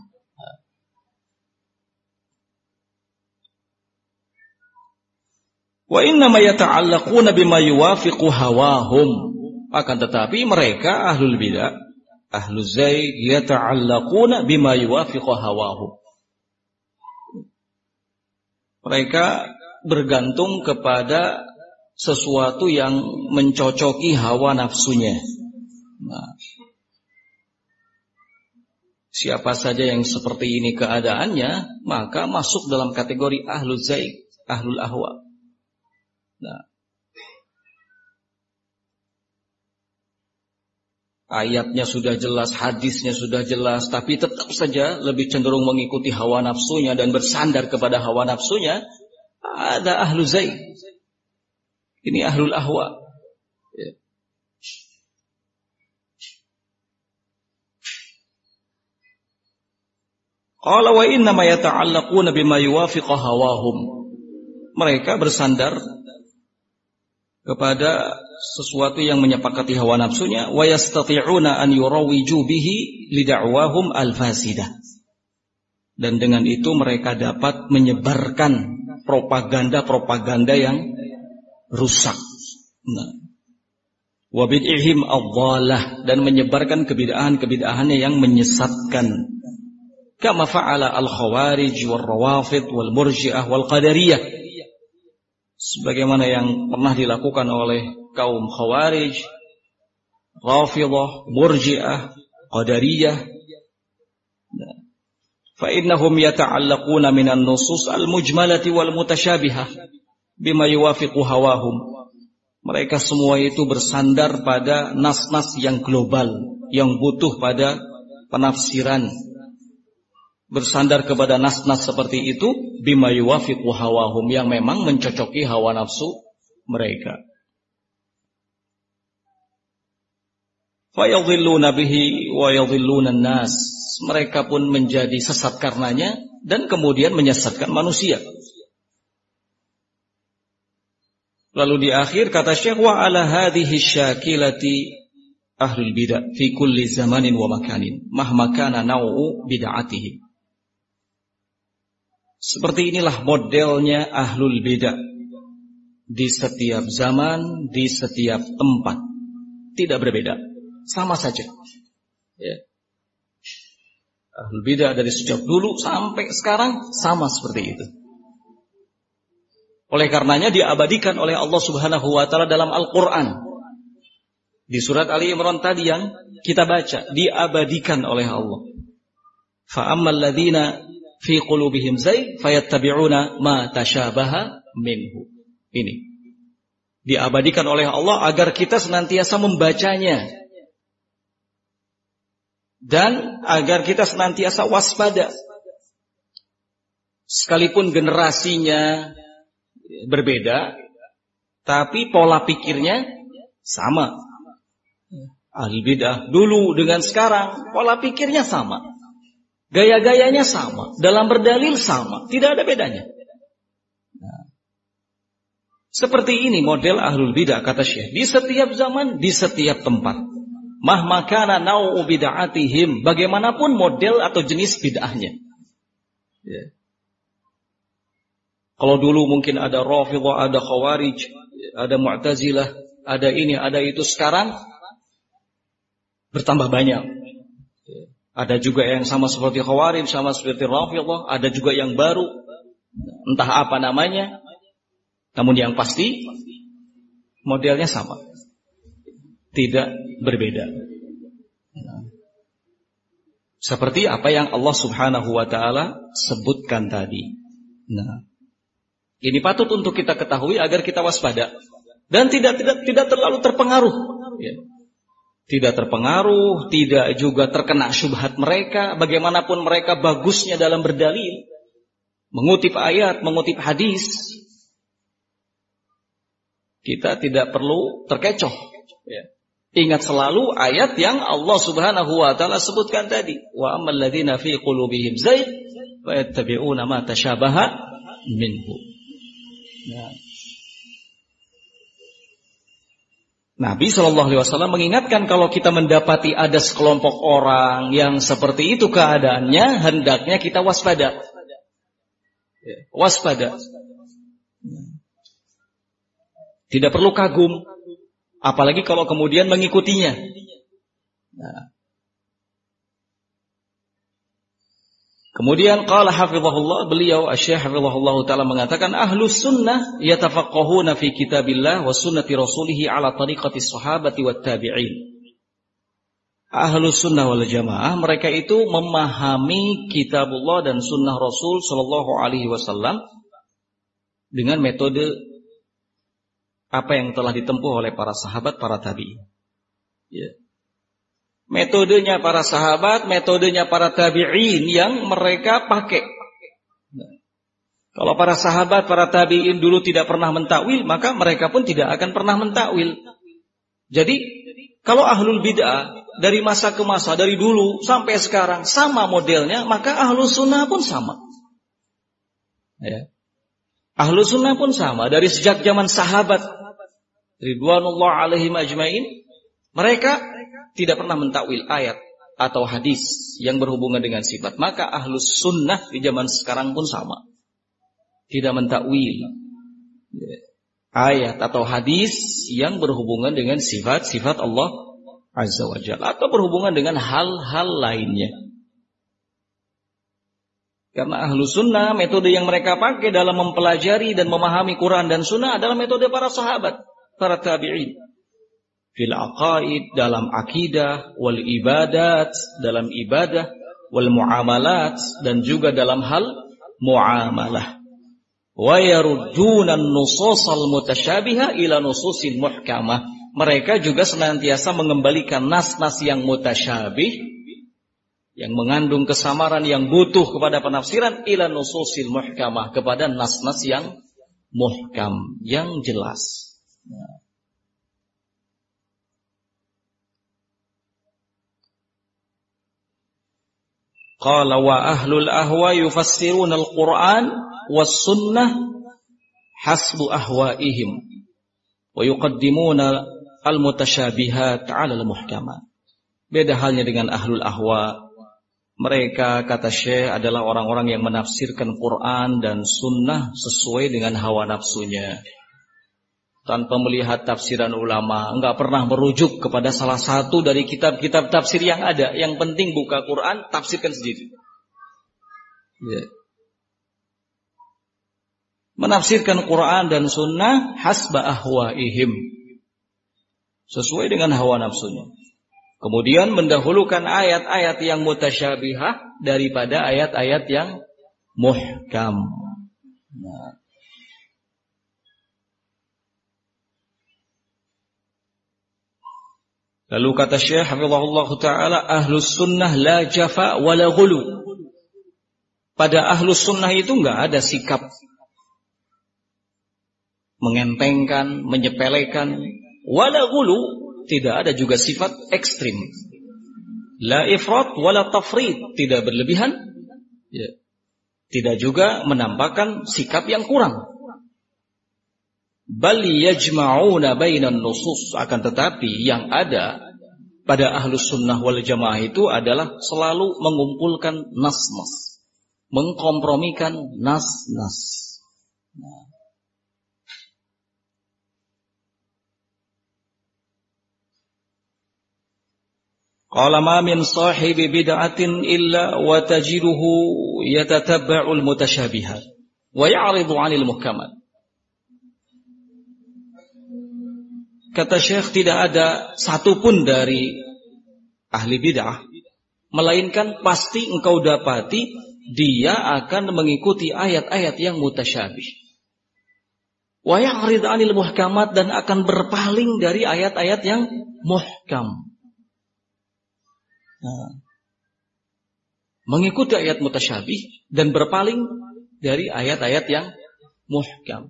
Wa innama yata'allaquna bima yuwafiqu hawahum. Akan tetapi mereka ahlul bidah, ahlul zaigh, yata'allaquna bima yuwafiqu hawahum. Mereka bergantung kepada sesuatu yang mencocoki hawa nafsunya. Nah, siapa saja yang seperti ini keadaannya, maka masuk dalam kategori ahlul zaigh, ahlul ahwa. Nah, ayatnya sudah jelas, hadisnya sudah jelas, tapi tetap saja lebih cenderung mengikuti hawa nafsunya dan bersandar kepada hawa nafsunya. Ada ahlu zaigh, ini ahlul ahwa. Ya. Qala wa innama yata'allaquna bima yuwafiqu hawahum. Mereka bersandar kepada sesuatu yang menyepakati hawa nafsunya, wa yastati'una an yurawiju bihi lida'wahum al-fasidah. Dan dengan itu mereka dapat menyebarkan propaganda-propaganda yang rusak. Nah, wa bid'ihim adh-dhalah, dan menyebarkan kebid'ahan-kebid'ahannya yang menyesatkan. Kama fa'ala al-khawarij wal-rawafid wal-murji'ah wal-qadariyah. Sebagaimana yang pernah dilakukan oleh kaum Khawarij, Rafidhah, Murji'ah, Qadariyah. Fa innahum yata'allaquna minan nusus al-mujmalati wal mutasyabihah bima yuwafiqu hawahum. Mereka semua itu bersandar pada nas-nas yang global, yang butuh pada penafsiran. Bersandar kepada nas-nas seperti itu bima yuwafiqu hawahum, yang memang mencocoki hawa nafsu mereka. Fa yadhilluna bihi wa yadhilluna an-nas. Mereka pun menjadi sesat karenanya dan kemudian menyesatkan manusia. Lalu di akhir kata Syekh, wa ala hadhihi syakilati ahlul bidah fi kulli zamanin wa makanin mahma kana naw'u bid'atihim. Seperti inilah modelnya ahlul bidah di setiap zaman, di setiap tempat. Tidak berbeda, sama saja. Ya. Ahlul bidah dari sejak dulu sampai sekarang sama seperti itu. Oleh karenanya diabadikan oleh Allah Subhanahu wa taala dalam Al-Qur'an. Di surat Ali Imran tadi yang kita baca, diabadikan oleh Allah. Fa ammal ladzina fi qulubihim zaigh fayattabi'una ma tashabaha minhu. Ini diabadikan oleh Allah agar kita senantiasa membacanya dan agar kita senantiasa waspada. Sekalipun generasinya berbeda, tapi pola pikirnya sama. Ahli bidah dulu dengan sekarang pola pikirnya sama. Gaya-gayanya sama, dalam berdalil sama, tidak ada bedanya. Nah, Seperti ini model ahlul bidah, kata Syekh. Di setiap zaman, di setiap tempat. Mahma kana nau'u bid'atihim. Bagaimanapun model atau jenis bid'ahnya. Ya. Kalau dulu mungkin ada Rafidhah, ada Khawarij, ada Mu'tazilah, ada ini, ada itu. Sekarang bertambah banyak. Ada juga yang sama seperti Khawarij, sama seperti Rafidhah, ada juga yang baru. Entah apa namanya. Namun yang pasti modelnya sama. Tidak berbeda. Seperti apa yang Allah Subhanahu wa taala sebutkan tadi. Nah, ini patut untuk kita ketahui agar kita waspada dan tidak tidak tidak terlalu terpengaruh. Ya. Tidak terpengaruh, tidak juga terkena syubhat mereka. Bagaimanapun mereka bagusnya dalam berdalil, mengutip ayat, mengutip hadis, kita tidak perlu terkecoh. Ya. Ingat selalu ayat yang Allah Subhanahu wa taala sebutkan tadi. Wa ammal ladzina fi qulubihim zayg fa yattabi'una ma tashabaha minhu. Nah. Nabi shallallahu alaihi wasallam mengingatkan kalau kita mendapati ada sekelompok orang yang seperti itu keadaannya, hendaknya kita waspada. Waspada. Tidak perlu kagum, apalagi kalau kemudian mengikutinya. Nah. Kemudian qala hafizahullah, beliau Asy-Syaikh hafizahullah taala mengatakan ahlus sunnah yatafaqqahuna fi kitabillah wa sunnati rasulih ala tariqati sahabati wat tabi'in. Ahlus sunnah wal jamaah, mereka itu memahami kitabullah dan sunnah Rasul sallallahu alaihi wasallam dengan metode apa yang telah ditempuh oleh para sahabat, para tabi'in. Ya. Metodenya para sahabat, metodenya para tabi'in yang mereka pakai. Nah, kalau para sahabat, para tabi'in dulu tidak pernah mentakwil, maka mereka pun tidak akan pernah mentakwil. Jadi, kalau ahlul bid'ah dari masa ke masa, dari dulu sampai sekarang sama modelnya, maka ahlus sunnah pun sama. Ya. Ahlus sunnah pun sama. Dari sejak zaman sahabat ridwanullah alaihim ajmain, mereka tidak pernah mentakwil ayat atau hadis yang berhubungan dengan sifat. Maka ahlus sunnah di zaman sekarang pun sama. Tidak mentakwil ayat atau hadis yang berhubungan dengan sifat-sifat Allah Azza wa Jalla atau berhubungan dengan hal-hal lainnya. Karena ahlu sunnah, metode yang mereka pakai dalam mempelajari dan memahami Quran dan sunnah adalah metode para sahabat, para tabi'in. Fil aqaid, dalam akidah, wal ibadat, dalam ibadah, wal muamalat, dan juga dalam hal muamalah. Wa yarudduna an-nusus al-mutasyabiha ila nususil muhkamah. Mereka juga senantiasa mengembalikan nas-nas yang mutasyabih, yang mengandung kesamaran, yang butuh kepada penafsiran, ila nususil muhkamah, kepada nas-nas yang muhkam, yang jelas. Nah. Qala wa ahlul ahwa yufassiruna al-Qur'an was sunnah hasbu ahwaihim wa yuqaddimuna al-mutasyabihat 'ala al-muhkamat. Beda halnya dengan ahlul ahwa. Mereka, kata Syekh, adalah orang-orang yang menafsirkan Quran dan sunnah sesuai dengan hawa nafsunya, tanpa melihat tafsiran ulama, enggak pernah merujuk kepada salah satu dari kitab-kitab tafsir yang ada. Yang penting buka Quran, tafsirkan sendiri. Ya. Menafsirkan Quran dan sunnah hasba ahwaihim, sesuai dengan hawa nafsunya. Kemudian mendahulukan ayat-ayat yang mutasyabihah daripada ayat-ayat yang muhkam. Nah. Lalu kata Syekh hafizahullah ta'ala, ahlus sunnah la jafa wala ghulu. Pada ahlus sunnah itu enggak ada sikap mengentengkan, menyepelekan, wala ghulu, tidak ada juga sifat ekstrim. La ifrat wala tafrid, tidak berlebihan, ya. Tidak juga menampakkan sikap yang kurang. Bal yajma'una bainan nusus, akan tetapi yang ada pada ahlus sunnah wal jamaah itu adalah selalu mengumpulkan nas-nas, mengkompromikan nas-nas. Nah. Qala ma min sahibi bid'atin illa wa tajiduhu yatatabba'ul mutasyabihat wa ya'ridu 'anil muhkamat. Kata Syekh, tidak ada satupun dari ahli bid'ah melainkan pasti engkau dapati dia akan mengikuti ayat-ayat yang mutasyabih. Wa ya'ridu 'anil muhkamat, dan akan berpaling dari ayat-ayat yang muhkam. Nah, mengikuti ayat mutasyabih dan berpaling dari ayat-ayat yang muhkam.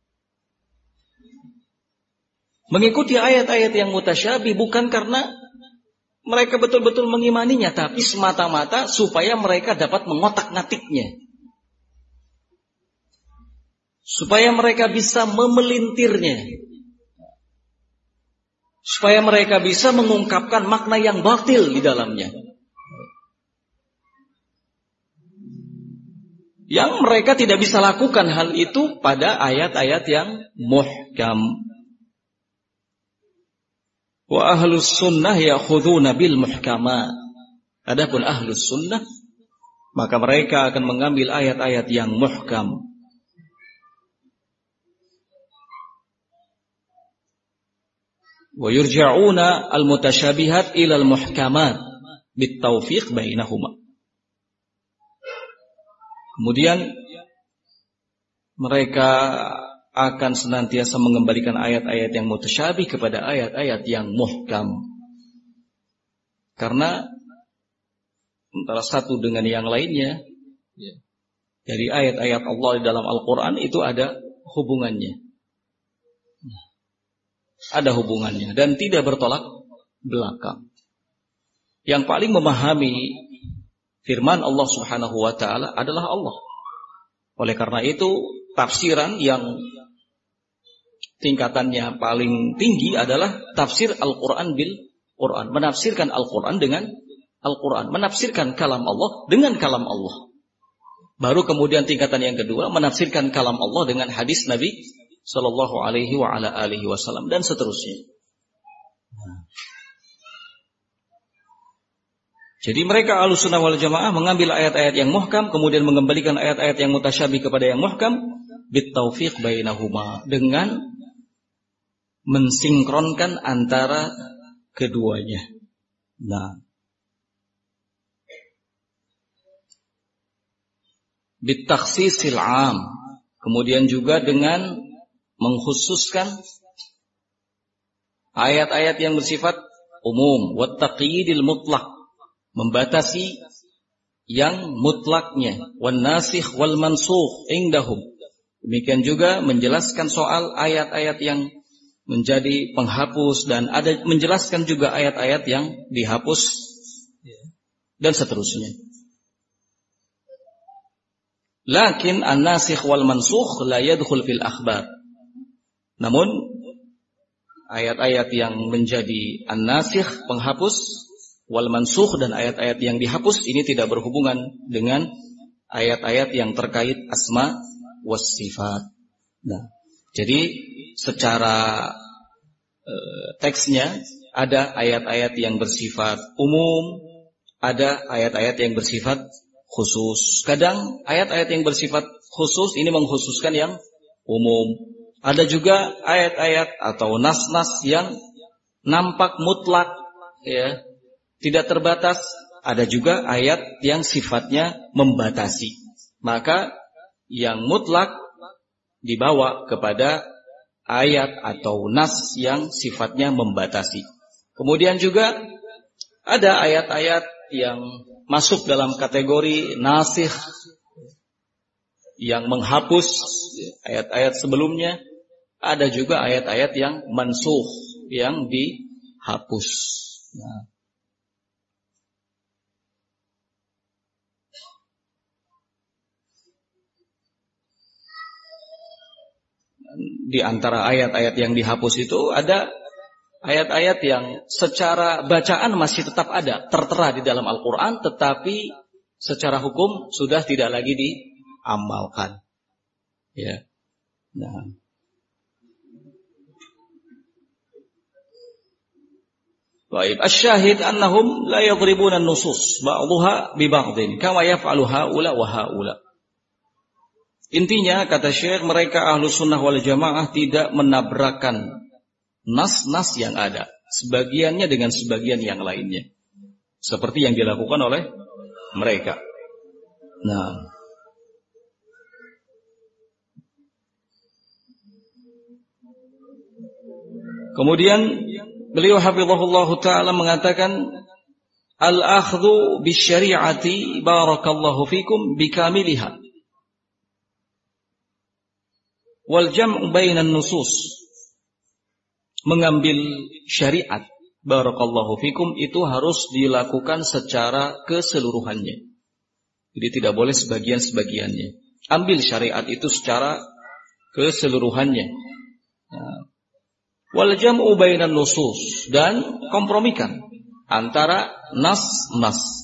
Mengikuti ayat-ayat yang mutasyabih bukan karena mereka betul-betul mengimaninya, tapi semata-mata supaya mereka dapat mengotak-ngatiknya, supaya mereka bisa memelintirnya, supaya mereka bisa mengungkapkan makna yang batil di dalamnya. Yang mereka tidak bisa lakukan hal itu pada ayat-ayat yang muhkam. Wa ahlus sunnah ya'khuduna bil muhkamat. Adapun ahlus sunnah, maka mereka akan mengambil ayat-ayat yang muhkam. Wa yurja'una al-mutasyabihat ila al-muhkamat bitaufiq bainahuma. Kemudian mereka akan senantiasa mengembalikan ayat-ayat yang mutasyabih kepada ayat-ayat yang muhkam. Karena antara satu dengan yang lainnya, dari ayat-ayat Allah di dalam Al-Quran itu ada hubungannya. Ada hubungannya dan tidak bertolak belakang. Yang paling memahami firman Allah Subhanahu wa taala adalah Allah. Oleh karena itu, tafsiran yang tingkatannya paling tinggi adalah tafsir Al-Qur'an bil Qur'an, menafsirkan Al-Qur'an dengan Al-Qur'an, menafsirkan kalam Allah dengan kalam Allah. Baru kemudian tingkatan yang kedua, menafsirkan kalam Allah dengan hadis Nabi sallallahu alaihi wa ala alihi wasallam, dan seterusnya. Jadi mereka Ahlussunnah wal Jamaah mengambil ayat-ayat yang muhkam, kemudian mengembalikan ayat-ayat yang mutasyabih kepada yang muhkam, bitaufiq bainahuma, dengan mensinkronkan antara keduanya. Nah, bitakhsisil 'am, kemudian juga dengan mengkhususkan ayat-ayat yang bersifat umum, wa taqyidil mutlaq, membatasi yang mutlaknya, wan nasikh wal mansukh indahum. Demikian juga menjelaskan soal ayat-ayat yang menjadi penghapus, dan ada menjelaskan juga ayat-ayat yang dihapus dan seterusnya. Lakin an-nasikh wal mansukh la yadkhul fil akhbar. Namun ayat-ayat yang menjadi an-nasikh, penghapus, wal mansukh, dan ayat-ayat yang dihapus ini tidak berhubungan dengan ayat-ayat yang terkait asma was sifat. Nah, jadi secara e, teksnya ada ayat-ayat yang bersifat umum, ada ayat-ayat yang bersifat khusus. Kadang ayat-ayat yang bersifat khusus ini mengkhususkan yang umum. Ada juga ayat-ayat atau nas-nas yang nampak mutlak, ya, tidak terbatas. Ada juga ayat yang sifatnya membatasi. Maka yang mutlak dibawa kepada ayat atau nas yang sifatnya membatasi. Kemudian juga ada ayat-ayat yang masuk dalam kategori nasikh, yang menghapus ayat-ayat sebelumnya. Ada juga ayat-ayat yang mansukh, yang dihapus. Nah, di antara ayat-ayat yang dihapus itu ada ayat-ayat yang secara bacaan masih tetap ada, tertera di dalam Al-Quran, tetapi secara hukum sudah tidak lagi diamalkan. Ya. Nah. Baik, asy-syahid annahum la yadribuna an-nusus ba'dhuha bi ba'dhin kama yaf'alu haula wa haula. Intinya kata Syekh, mereka Ahlus Sunnah wal Jamaah tidak menabrakkan nas-nas yang ada, sebagiannya dengan sebagian yang lainnya, seperti yang dilakukan oleh mereka. Nah, kemudian beliau hafizahullah ta'ala mengatakan, al-akhdhu bisyari'ati barakallahu fikum bikamiliha wal jam'u bainan nusus. Mengambil syariat barakallahu fikum itu harus dilakukan secara keseluruhannya. Jadi tidak boleh sebagian-sebagiannya. Ambil syariat itu secara keseluruhannya. Nah, wal jam'u bainan nusus, dan kompromikan antara nas-nas.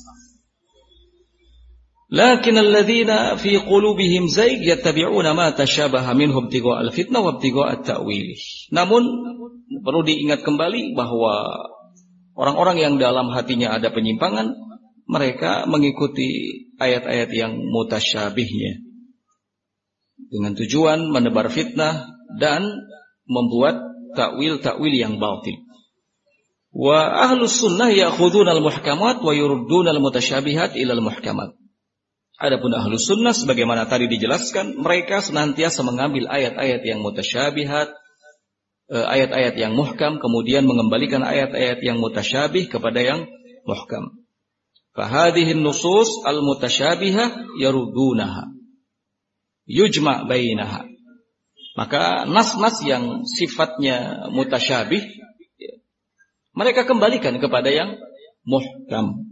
Lakin alladzina fi qulubihim zayg yattabi'una ma tashabaha minhum ibtiga'al fitnah wa ibtiga'at ta'wil. Namun perlu diingat kembali bahwa orang-orang yang dalam hatinya ada penyimpangan, mereka mengikuti ayat-ayat yang mutasyabihnya dengan tujuan menebar fitnah dan membuat takwil-takwil yang batil. Wa ahlus sunnah ya'khuduna al-muhkamat wa yurudduna al-mutasyabihat ila al-muhkamat. Adapun ahlus sunnah sebagaimana tadi dijelaskan, mereka senantiasa mengambil ayat-ayat yang mutasyabihat, ayat-ayat yang muhkam, kemudian mengembalikan ayat-ayat yang mutasyabih kepada yang muhkam. Fahadhihin nusus al-mutasyabihah yarudunaha yujma' bainaha. Maka nas-nas yang sifatnya mutasyabih, mereka kembalikan kepada yang muhkam.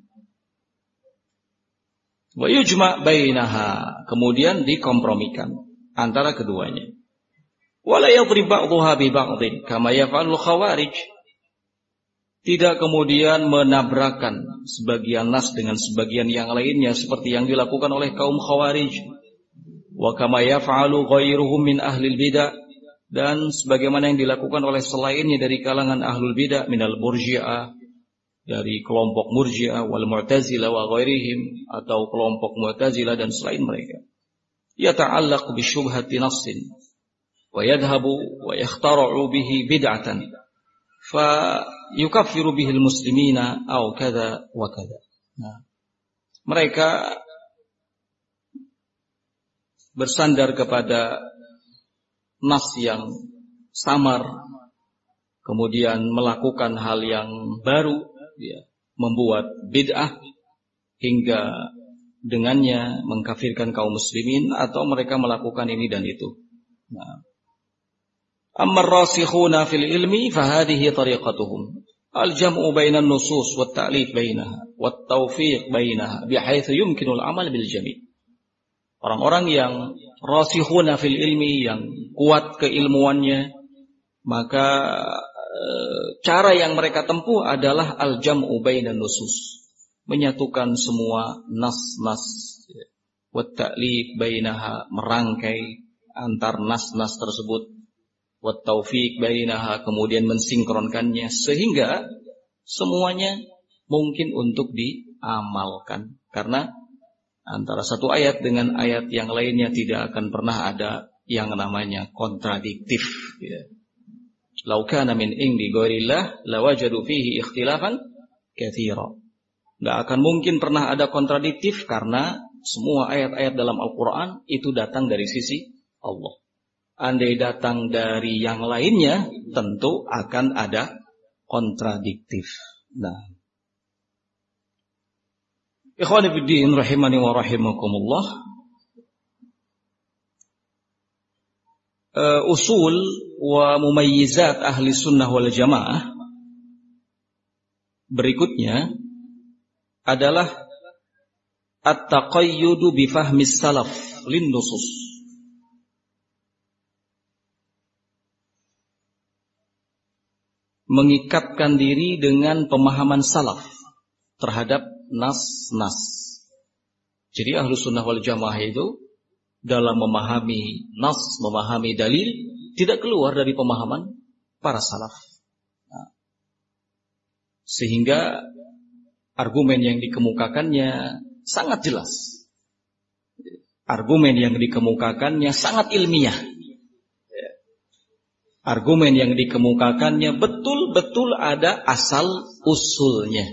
Wa yujma' bainaha, kemudian dikompromikan antara keduanya. Wala yadrib ba'dhuha bi ba'dhin kama yaf'alul khawarij. Tidak kemudian menabrakkan sebagian nas dengan sebagian yang lainnya seperti yang dilakukan oleh kaum khawarij. Wa kama yaf'alu ghairuhum min ahlil bidah, dan sebagaimana yang dilakukan oleh selainnya dari kalangan ahlul bidah, minal murji'ah, dari kelompok murji'ah, wal mu'tazilah wa ghairihim, atau kelompok mu'tazilah dan selain mereka. Yata'allaq bi syubhati nassin wa yadhhabu wa yakhtara'u bihi bid'atan fa yukaffiru bihi al-muslimina aw kadza wa kadza. Nah, mereka bersandar kepada nas yang samar, kemudian melakukan hal yang baru, ya, membuat bid'ah hingga dengannya mengkafirkan kaum muslimin, atau mereka melakukan ini dan itu. Nah, amma ar-rasikhuna fil ilmi fahadhihi tariqatuhum al-jam'u bainan nusus wat ta'lif bainaha wat tawfiq bainaha bihaitsu yumkinu al-amal bil jami'. Orang-orang yang rasikhuna fil ilmi, yang kuat keilmuannya, maka cara yang mereka tempuh adalah al-jam'u bainan nusus, menyatukan semua nas-nas, wa ta'lif bainaha, merangkai antar nas-nas tersebut, wa taufiq bainaha, kemudian mensinkronkannya sehingga semuanya mungkin untuk diamalkan. Karena antara satu ayat dengan ayat yang lainnya tidak akan pernah ada yang namanya kontradiktif, ya. Lau kana min indi ghairillah lawajadu fihi ikhtilafan katsira. Enggak akan mungkin pernah ada kontradiktif, karena semua ayat-ayat dalam Al-Qur'an itu datang dari sisi Allah. Andai datang dari yang lainnya, tentu akan ada kontradiktif. Nah, ikhwani fiddin rahimani wa rahimakumullah, uh, usul wa mumayyizat ahli sunnah wal jamaah berikutnya adalah at-taqayyudu bi fahmis salaf lin nusus. mengikatkan diri dengan pemahaman salaf terhadap nas-nas. Jadi Ahlus Sunnah wal Jamaah itu dalam memahami nas, memahami dalil, tidak keluar dari pemahaman para salaf. Nah, sehingga argumen yang dikemukakannya sangat jelas. Argumen yang dikemukakannya sangat ilmiah. Argumen yang dikemukakannya betul-betul ada asal usulnya.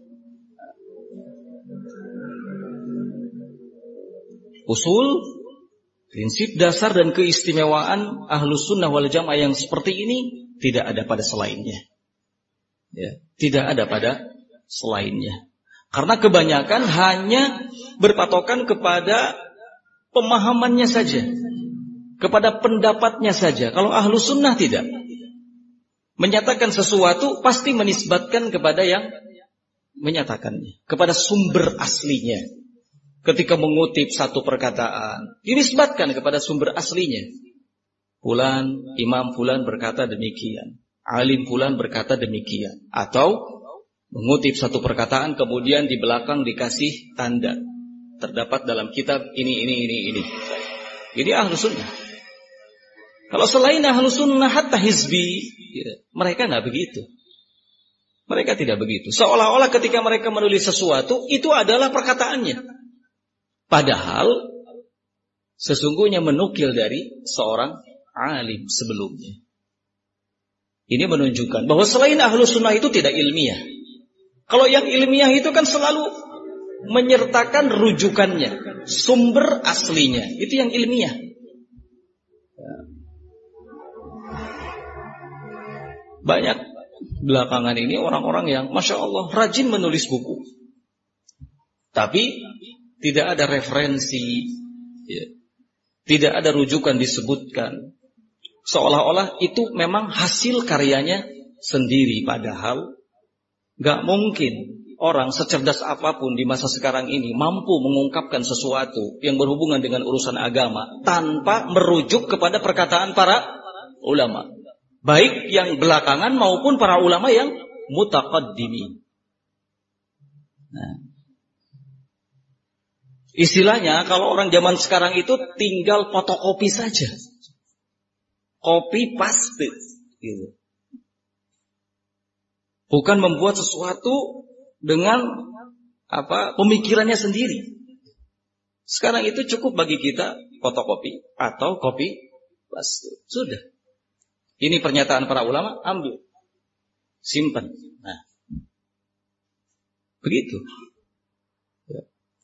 Usul, prinsip dasar dan keistimewaan Ahlus Sunnah wal Jamaah yang seperti ini tidak ada pada selainnya. Ya, tidak ada pada selainnya. Karena kebanyakan hanya berpatokan kepada pemahamannya saja, kepada pendapatnya saja. Kalau Ahlus Sunnah tidak. Menyatakan sesuatu pasti menisbatkan kepada yang menyatakannya, kepada sumber aslinya. Ketika mengutip satu perkataan, dinisbatkan kepada sumber aslinya. Fulan, Imam Fulan berkata demikian, alim Fulan berkata demikian. Atau mengutip satu perkataan kemudian di belakang dikasih tanda. Terdapat dalam kitab ini, ini, ini, ini. Ini Ahlus Sunnah. Kalau selain Ahlus Sunnah hatta hizbi, ya, mereka nggak begitu. Mereka tidak begitu. Seolah-olah ketika mereka menulis sesuatu, itu adalah perkataannya. Padahal sesungguhnya menukil dari seorang alim sebelumnya. Ini menunjukkan bahwa selain Ahlus Sunnah itu tidak ilmiah. Kalau yang ilmiah itu kan selalu menyertakan rujukannya, sumber aslinya. Itu yang ilmiah. Banyak belakangan ini orang-orang yang Masya Allah rajin menulis buku, tapi tidak ada referensi, ya, tidak ada rujukan disebutkan, seolah-olah itu memang hasil karyanya sendiri. Padahal gak mungkin orang secerdas apapun di masa sekarang ini mampu mengungkapkan sesuatu yang berhubungan dengan urusan agama tanpa merujuk kepada perkataan para ulama, baik yang belakangan maupun para ulama yang mutaqaddimin. Nah, istilahnya kalau orang zaman sekarang itu tinggal fotokopi saja, copy paste, gitu. Bukan membuat sesuatu dengan apa pemikirannya sendiri. Sekarang itu cukup bagi kita fotokopi atau copy paste. Sudah. Ini pernyataan para ulama, ambil, simpan. Nah, begitu. Ya.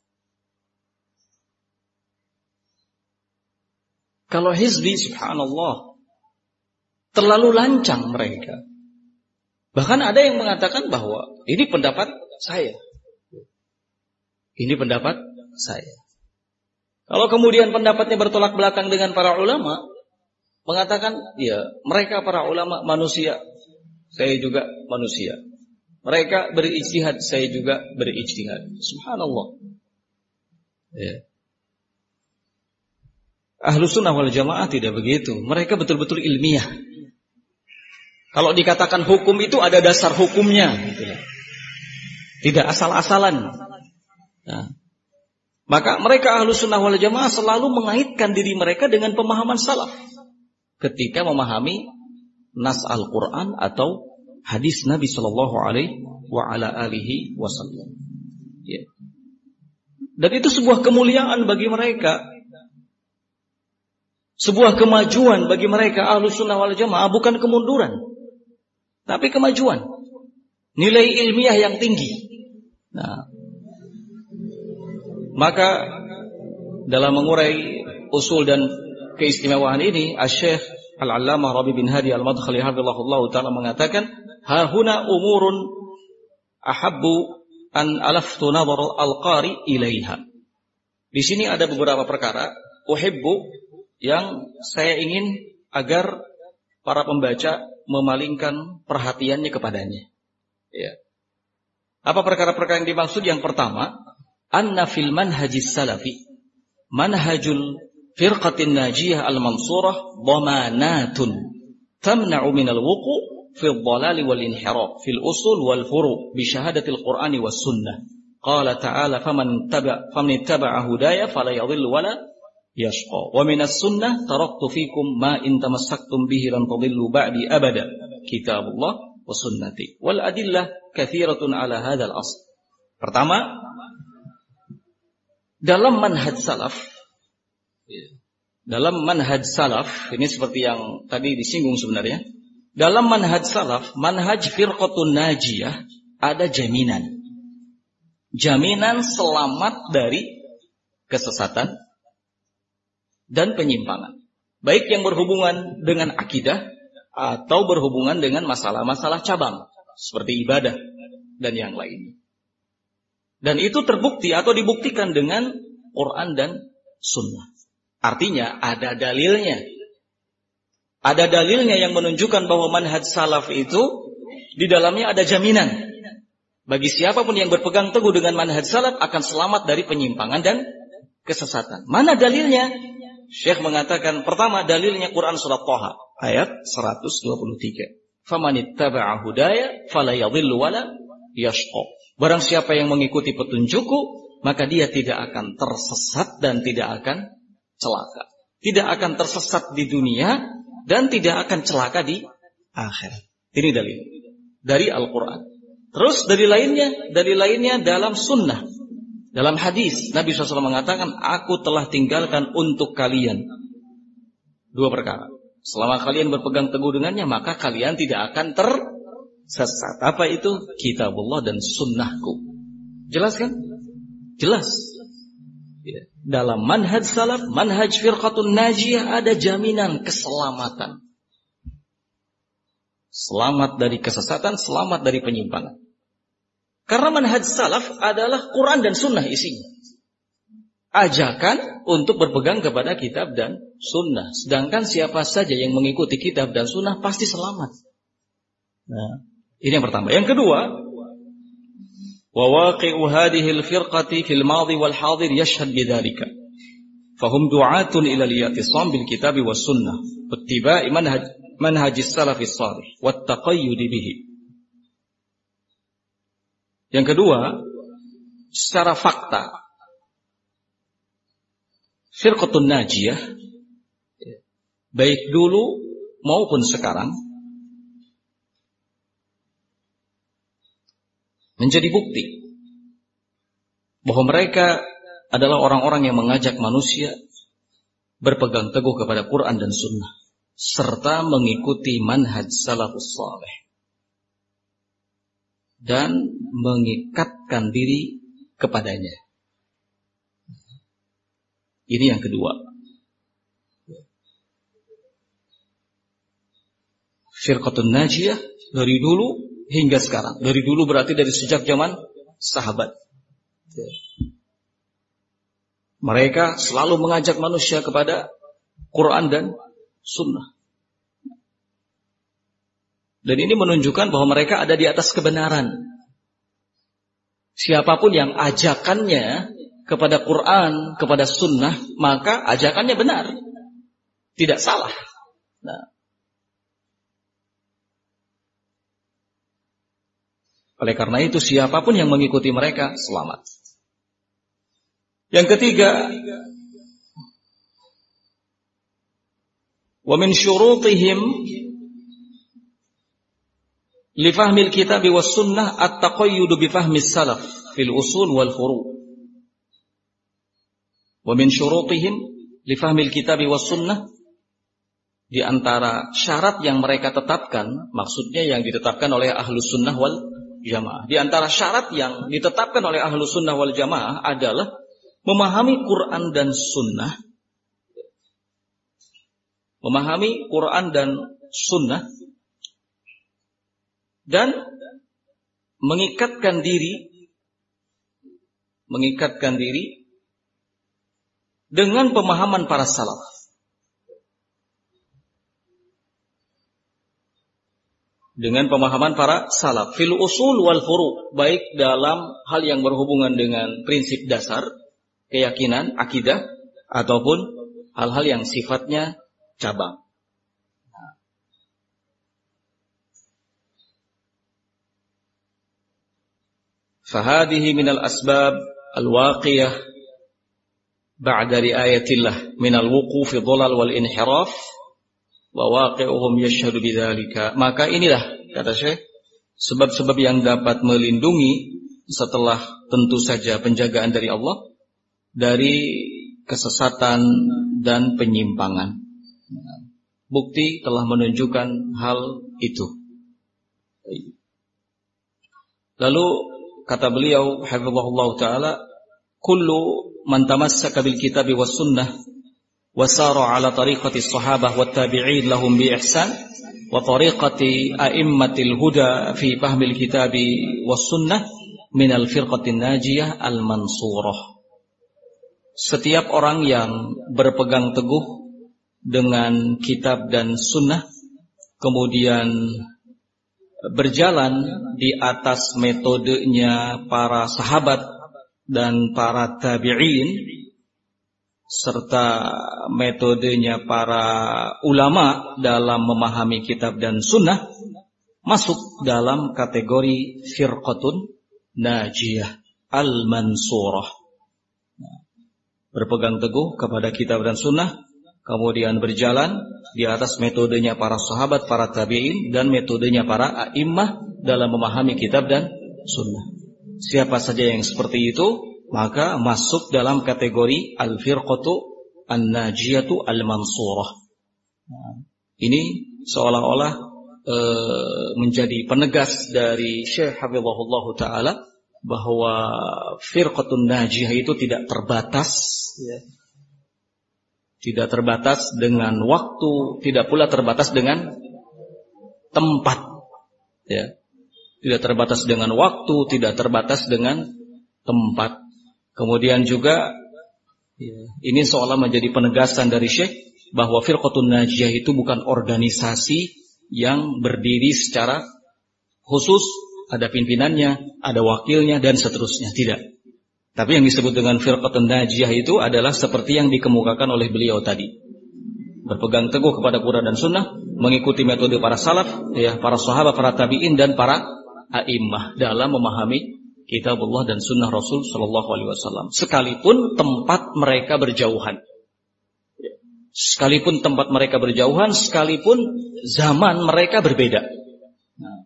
Kalau hizbi, subhanallah, terlalu lancang mereka. Bahkan ada yang mengatakan bahwa ini pendapat saya. Ini pendapat saya. Kalau kemudian pendapatnya bertolak belakang dengan para ulama, mengatakan, ya mereka para ulama manusia, saya juga manusia. Mereka berijtihad, saya juga berijtihad. Subhanallah. Ya. Ahlus Sunnah wal Jamaah tidak begitu. Mereka betul-betul ilmiah. Kalau dikatakan hukum itu ada dasar hukumnya, tidak asal-asalan. Nah, maka mereka Ahlus Sunnah wal Jamaah selalu mengaitkan diri mereka dengan pemahaman salaf ketika memahami nas Al-Quran atau hadis Nabi Sallallahu Alaihi Wasallam. Ya. Dan itu sebuah kemuliaan bagi mereka, sebuah kemajuan bagi mereka Ahlus Sunnah wal Jamaah, bukan kemunduran. Tapi kemajuan, nilai ilmiah yang tinggi. Nah, maka dalam mengurai usul dan keistimewaan ini, Asy-Syaikh Al-Allamah Rabi bin Hadi Al-Madkhali hafizahullah taala mengatakan, ha huna umurun ahabbu an alaftu nadhar al-qari ilaiha. Di sini ada beberapa perkara uhibbu yang saya ingin agar para pembaca memalingkan perhatiannya kepadanya. Ya. Apa perkara-perkara yang dimaksud? Yang pertama, anna fil manhajis salafi manhajul firqatin najiyah al-mansurah dhamanatun tamna'u minal wuqu' fil dhalali wal inhiraf fil usul wal furu' bi syahadatil Qur'ani was sunnah. Qala ta'ala faman taba faman ittaba'a hudaya fala yadhillu wala yashqa. Wa minas sunnah taraktu fikum ma in tamassaktum bihi lan tadillu ba'di abada. Kitabullah wa sunnati. Wal adillah katsiratun ala hadzal asl. Pertama, dalam manhaj salaf, dalam manhaj salaf, ini seperti yang tadi disinggung sebenarnya. Dalam manhaj salaf, manhaj firqatun najiyah, ada jaminan. Jaminan selamat dari kesesatan dan penyimpangan. Baik yang berhubungan dengan akidah atau berhubungan dengan masalah-masalah cabang seperti ibadah dan yang lainnya. Dan itu terbukti atau dibuktikan dengan Quran dan Sunnah. Artinya ada dalilnya. Ada dalilnya yang menunjukkan bahwa manhaj salaf itu di dalamnya ada jaminan. Bagi siapapun yang berpegang teguh dengan manhaj salaf akan selamat dari penyimpangan dan kesesatan. Mana dalilnya? Syekh mengatakan pertama dalilnya Quran surat Thaha ayat seratus dua puluh tiga. Famanittaba'a hudaya fala yadhillu wala yashqa. Barang siapa yang mengikuti petunjukku, maka dia tidak akan tersesat dan tidak akan celaka. Tidak akan tersesat di dunia dan tidak akan celaka di akhirat. Ini dalil dari Al-Quran. Terus dari lainnya, dari lainnya dalam sunnah, dalam hadis Nabi shallallahu alaihi wasallam mengatakan, aku telah tinggalkan untuk kalian dua perkara. Selama kalian berpegang teguh dengannya, maka kalian tidak akan tersesat. Apa itu? Kitabullah dan sunnahku. Jelas kan? Jelas. Ya. Dalam manhaj salaf, manhaj firqatun najiyah ada jaminan keselamatan. Selamat dari kesesatan, selamat dari penyimpangan. Karena manhaj salaf adalah Quran dan sunnah isinya. Ajakan untuk berpegang kepada kitab dan sunnah. Sedangkan siapa saja yang mengikuti kitab dan sunnah pasti selamat. Nah, ini yang pertama. Yang kedua, wa waqi'u hadhihi al-firqati fil madhi wal hadir yashhad bidzalika. Fahum du'atun ila al-i'tisam bil kitab was sunnah, wattiba'i manhaj manhajis salafis salih wat taqayyud bihi. Yang kedua, secara fakta, firqatun najiyah, baik dulu maupun sekarang, menjadi bukti bahwa mereka adalah orang-orang yang mengajak manusia berpegang teguh kepada Quran dan Sunnah, serta mengikuti manhaj salafus salih. Dan mengikatkan diri kepadanya. Ini yang kedua. Firqatun najiyah dari dulu hingga sekarang. Dari dulu berarti dari sejak zaman sahabat. Mereka selalu mengajak manusia kepada Quran dan Sunnah. Dan ini menunjukkan bahwa mereka ada di atas kebenaran. Siapapun yang ajakannya kepada Quran, kepada Sunnah, maka ajakannya benar. Tidak salah. Nah. Oleh karena itu, siapapun yang mengikuti mereka, selamat. Yang ketiga, wa min syurutihim li fahmil kitab was sunnah at-taqayyud bi fahmis salaf fil usul wal furu'. Wa min syurutihim li fahmil kitab was sunnah, di antara syarat yang mereka tetapkan, maksudnya yang ditetapkan oleh ahlus sunnah wal jamaah. Di antara syarat yang ditetapkan oleh ahlus sunnah wal jamaah adalah memahami Quran dan sunnah. Memahami Quran dan sunnah dan mengikatkan diri mengikatkan diri dengan pemahaman para salaf. Dengan pemahaman para salaf fil usul wal furu', baik dalam hal yang berhubungan dengan prinsip dasar, keyakinan, akidah, ataupun hal-hal yang sifatnya cabang. Fahadihi minal asbab al-waqiyah ba'da riayatillah minal wuqufi dhalal wal inhiraf wa waqi'uhum yashhadu bidzalika. Maka inilah, kata Syekh, sebab-sebab yang dapat melindungi setelah tentu saja penjagaan dari Allah dari kesesatan dan penyimpangan. Bukti telah menunjukkan hal itu. Lalu kata beliau hafizahullah taala, kullu man tamassaka bil kitabi was sunnah wa sara ala tariqati sahabah wat tabi'in lahum bi ihsan wa tariqati a'immatil huda fi fahmil kitabi was sunnah minal firqatin najiyah al mansurah. Setiap orang yang berpegang teguh dengan kitab dan sunnah, kemudian berjalan di atas metodenya para sahabat dan para tabi'in, serta metodenya para ulama dalam memahami kitab dan sunnah, masuk dalam kategori firqatun najiyah al-mansurah. Berpegang teguh kepada kitab dan sunnah, kemudian berjalan di atas metodenya para sahabat, para tabi'in, dan metodenya para a'immah dalam memahami kitab dan sunnah. Siapa saja yang seperti itu, maka masuk dalam kategori al-firqatu an-najiyatu al-mansurah. Ini seolah-olah e, menjadi penegas dari Syekh hafizahullah ta'ala bahwa firqatun najiyah itu tidak terbatas, ya. Tidak terbatas dengan waktu, tidak pula terbatas dengan tempat, ya. Tidak terbatas dengan waktu, tidak terbatas dengan tempat. Kemudian juga ya, ini seolah menjadi penegasan dari Syekh bahwa firqatun najiyah itu bukan organisasi yang berdiri secara khusus, ada pimpinannya, ada wakilnya, dan seterusnya. Tidak. Tapi yang disebut dengan firqatun najiyah itu adalah seperti yang dikemukakan oleh beliau tadi. Berpegang teguh kepada Quran dan Sunnah, mengikuti metode para salaf, ya, para sahabat, para tabi'in, dan para a'immah dalam memahami kitabullah dan sunnah Rasul sallallahu alaihi wasallam. Sekalipun tempat mereka berjauhan. Sekalipun tempat mereka berjauhan, sekalipun zaman mereka berbeda. Nah.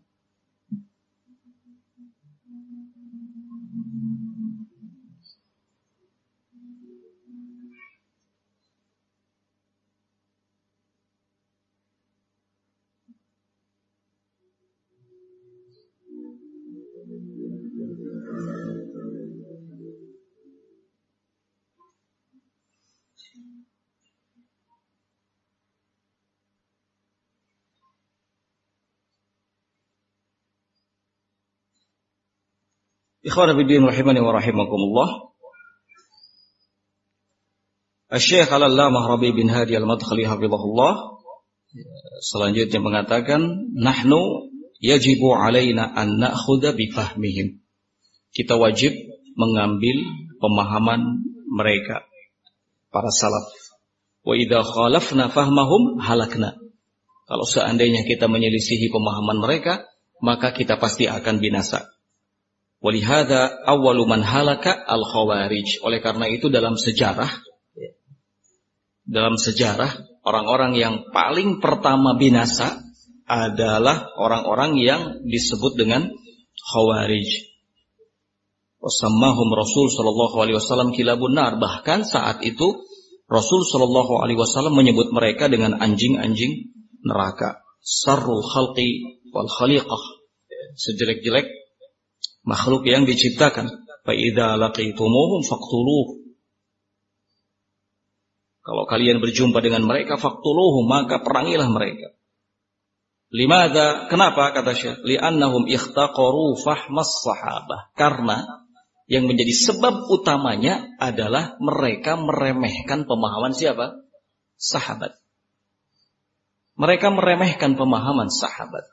Ikhwan fillah rahimani wa rahimakumullah. Asy-Syaikh Al-Allamah Rabi' bin Hadi Al-Madkhali hafizahullah selanjutnya mengatakan, nahnu yajibu alaina an na'khudha bi fahmihim. Kita wajib mengambil pemahaman mereka, para salaf. Wa idza khalafna fahmahum halakna. Kalau seandainya kita menyelisihi pemahaman mereka, maka kita pasti akan binasa. Walihada awwalu man halaka al-khawarij. Oleh karena itu dalam sejarah dalam sejarah orang-orang yang paling pertama binasa adalah orang-orang yang disebut dengan khawarij. Wasammahum Rasul sallallahu alaihi wasallam kilabun nar. Bahkan saat itu Rasul sallallahu alaihi wasallam menyebut mereka dengan anjing-anjing neraka. Sarrul khalqi wal khaliqah. Sejelek-jelek makhluk yang diciptakan. Fa idza laqitumuhum faqtuluh. Kalau kalian berjumpa dengan mereka, faqtuluhum, maka perangilah mereka. Limadza? Kenapa? Kata Syekh, li'annahum ikhtaqaru fahmas sahabah. Karena yang menjadi sebab utamanya adalah mereka meremehkan pemahaman siapa? Sahabat. Mereka meremehkan pemahaman sahabat.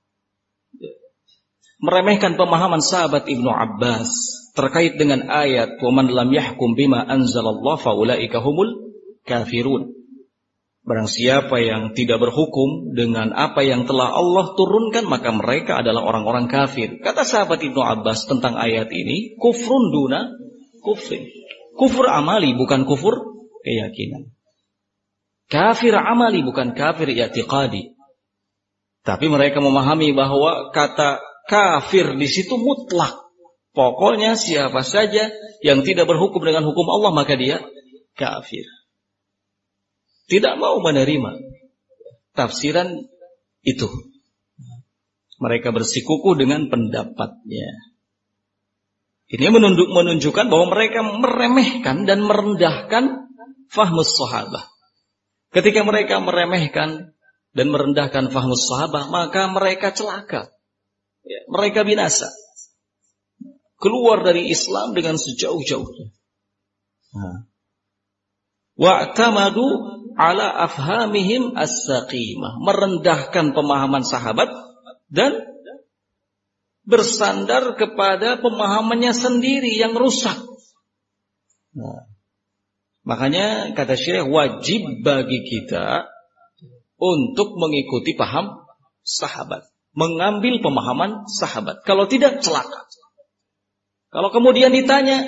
Meremehkan pemahaman sahabat Ibnu Abbas terkait dengan ayat wa man lam yahkum bima anzalallah faulaika humul kafirun. Barang siapa yang tidak berhukum dengan apa yang telah Allah turunkan, maka mereka adalah orang-orang kafir. Kata sahabat Ibnu Abbas tentang ayat ini, kufrun duna kufrin. Kufur amali bukan kufur keyakinan. Kafir amali bukan kafir i'tiqadi. Tapi mereka memahami bahwa kata kafir di situ mutlak. Pokoknya siapa saja yang tidak berhukum dengan hukum Allah maka dia kafir. Tidak mau menerima tafsiran itu. Mereka bersikukuh dengan pendapatnya. Ini menunjuk, menunjukkan bahwa mereka meremehkan dan merendahkan fahmus sahabah. Ketika mereka meremehkan dan merendahkan fahmus sahabah, maka mereka celaka. Ya, mereka binasa. Keluar dari Islam dengan sejauh-jauhnya. Nah. Wa'tamadu ala afhamihim as-saqimah. Merendahkan pemahaman sahabat dan bersandar kepada pemahamannya sendiri yang rusak. Nah, makanya kata Syekh, wajib bagi kita untuk mengikuti paham sahabat, mengambil pemahaman sahabat. Kalau tidak, celaka. Kalau kemudian ditanya,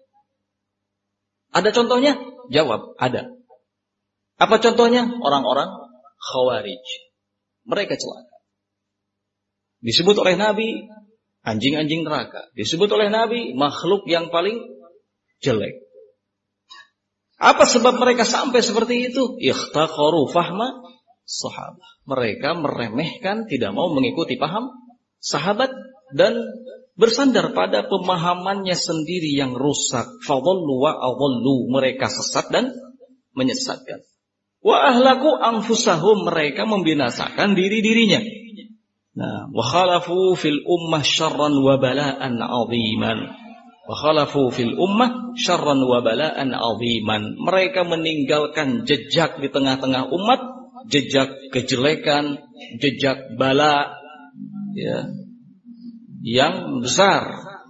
ada contohnya? Jawab, ada. Apa contohnya? Orang-orang Khawarij. Mereka celaka. Disebut oleh Nabi anjing-anjing neraka. Disebut oleh Nabi makhluk yang paling jelek. Apa sebab mereka sampai seperti itu? Ikhtaqaru fahma sahabat. Mereka meremehkan, tidak mau mengikuti paham sahabat dan bersandar pada pemahamannya sendiri yang rusak. Fadhallu wa adhallu. Mereka sesat dan menyesatkan. Wa ahlaku anfusahum. Mereka membinasakan diri-dirinya. Nah, wa khalafu fil ummah syarran wa bala'an 'aziman. Wa khalafu fil ummah syarran wa bala'an 'aziman. Mereka meninggalkan jejak di tengah-tengah umat, jejak kejelekan, jejak bala, ya, yang besar.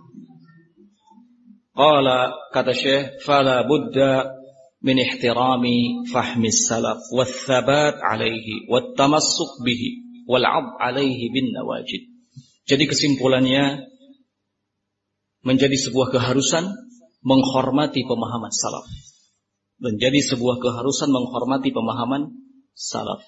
Qala, kata Syekh, fala budda min ihtirami fahmi salaf wath thabat alaihi wat tamassuk bihi wal'ab alaihi bin nawajid. Jadi kesimpulannya, menjadi sebuah keharusan menghormati pemahaman salaf. Menjadi sebuah keharusan menghormati pemahaman salaf.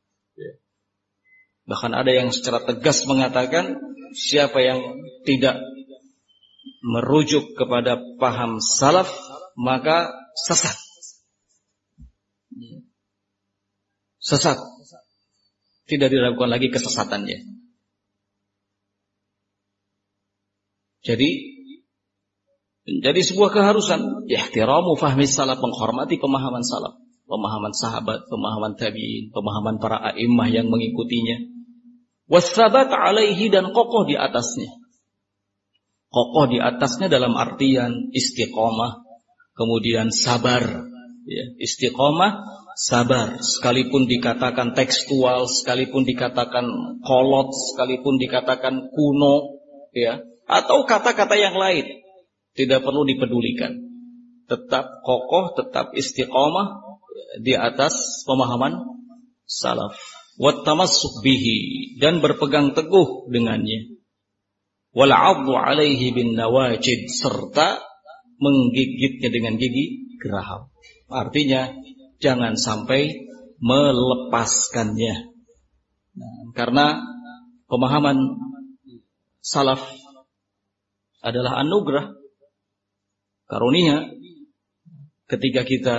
Bahkan ada yang secara tegas mengatakan, siapa yang tidak merujuk kepada paham salaf, maka sesat. Sesat. Tidak diragukan lagi kesesatannya. Jadi menjadi sebuah keharusan ihtiramu fahmi salaf, menghormati pemahaman salaf, pemahaman sahabat, pemahaman tabi'in, pemahaman para a'immah yang mengikutinya. Wassabat alaihi, dan kokoh di atasnya. Kokoh di atasnya dalam artian istiqomah, kemudian sabar, ya, istiqomah, sabar, sekalipun dikatakan tekstual, sekalipun dikatakan kolot, sekalipun dikatakan kuno, ya, atau kata-kata yang lain, tidak perlu dipedulikan. Tetap kokoh, tetap istiqomah di atas pemahaman salaf. Wat tamassuk bihi, dan berpegang teguh dengannya. Wal 'addu 'alaihi bin nawajid, serta menggigitnya dengan gigi geraham. Artinya jangan sampai melepaskannya. Nah, karena pemahaman salaf adalah anugerah, karunia. Ketika kita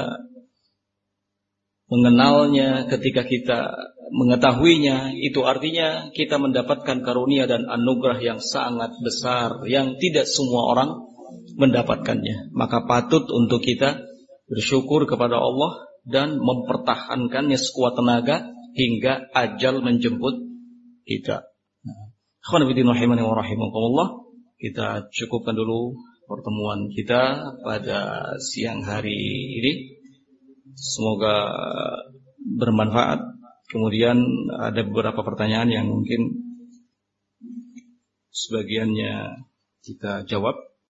mengenalnya, ketika kita mengetahuinya, itu artinya kita mendapatkan karunia dan anugerah yang sangat besar, yang tidak semua orang mendapatkannya. Maka patut untuk kita bersyukur kepada Allah dan mempertahankannya sekuat tenaga hingga ajal menjemput kita. Ikhwan fillah rahimani wa rahimakumullah, kita cukupkan dulu pertemuan kita pada siang hari ini. Semoga bermanfaat. Kemudian ada beberapa pertanyaan yang mungkin sebagiannya kita jawab.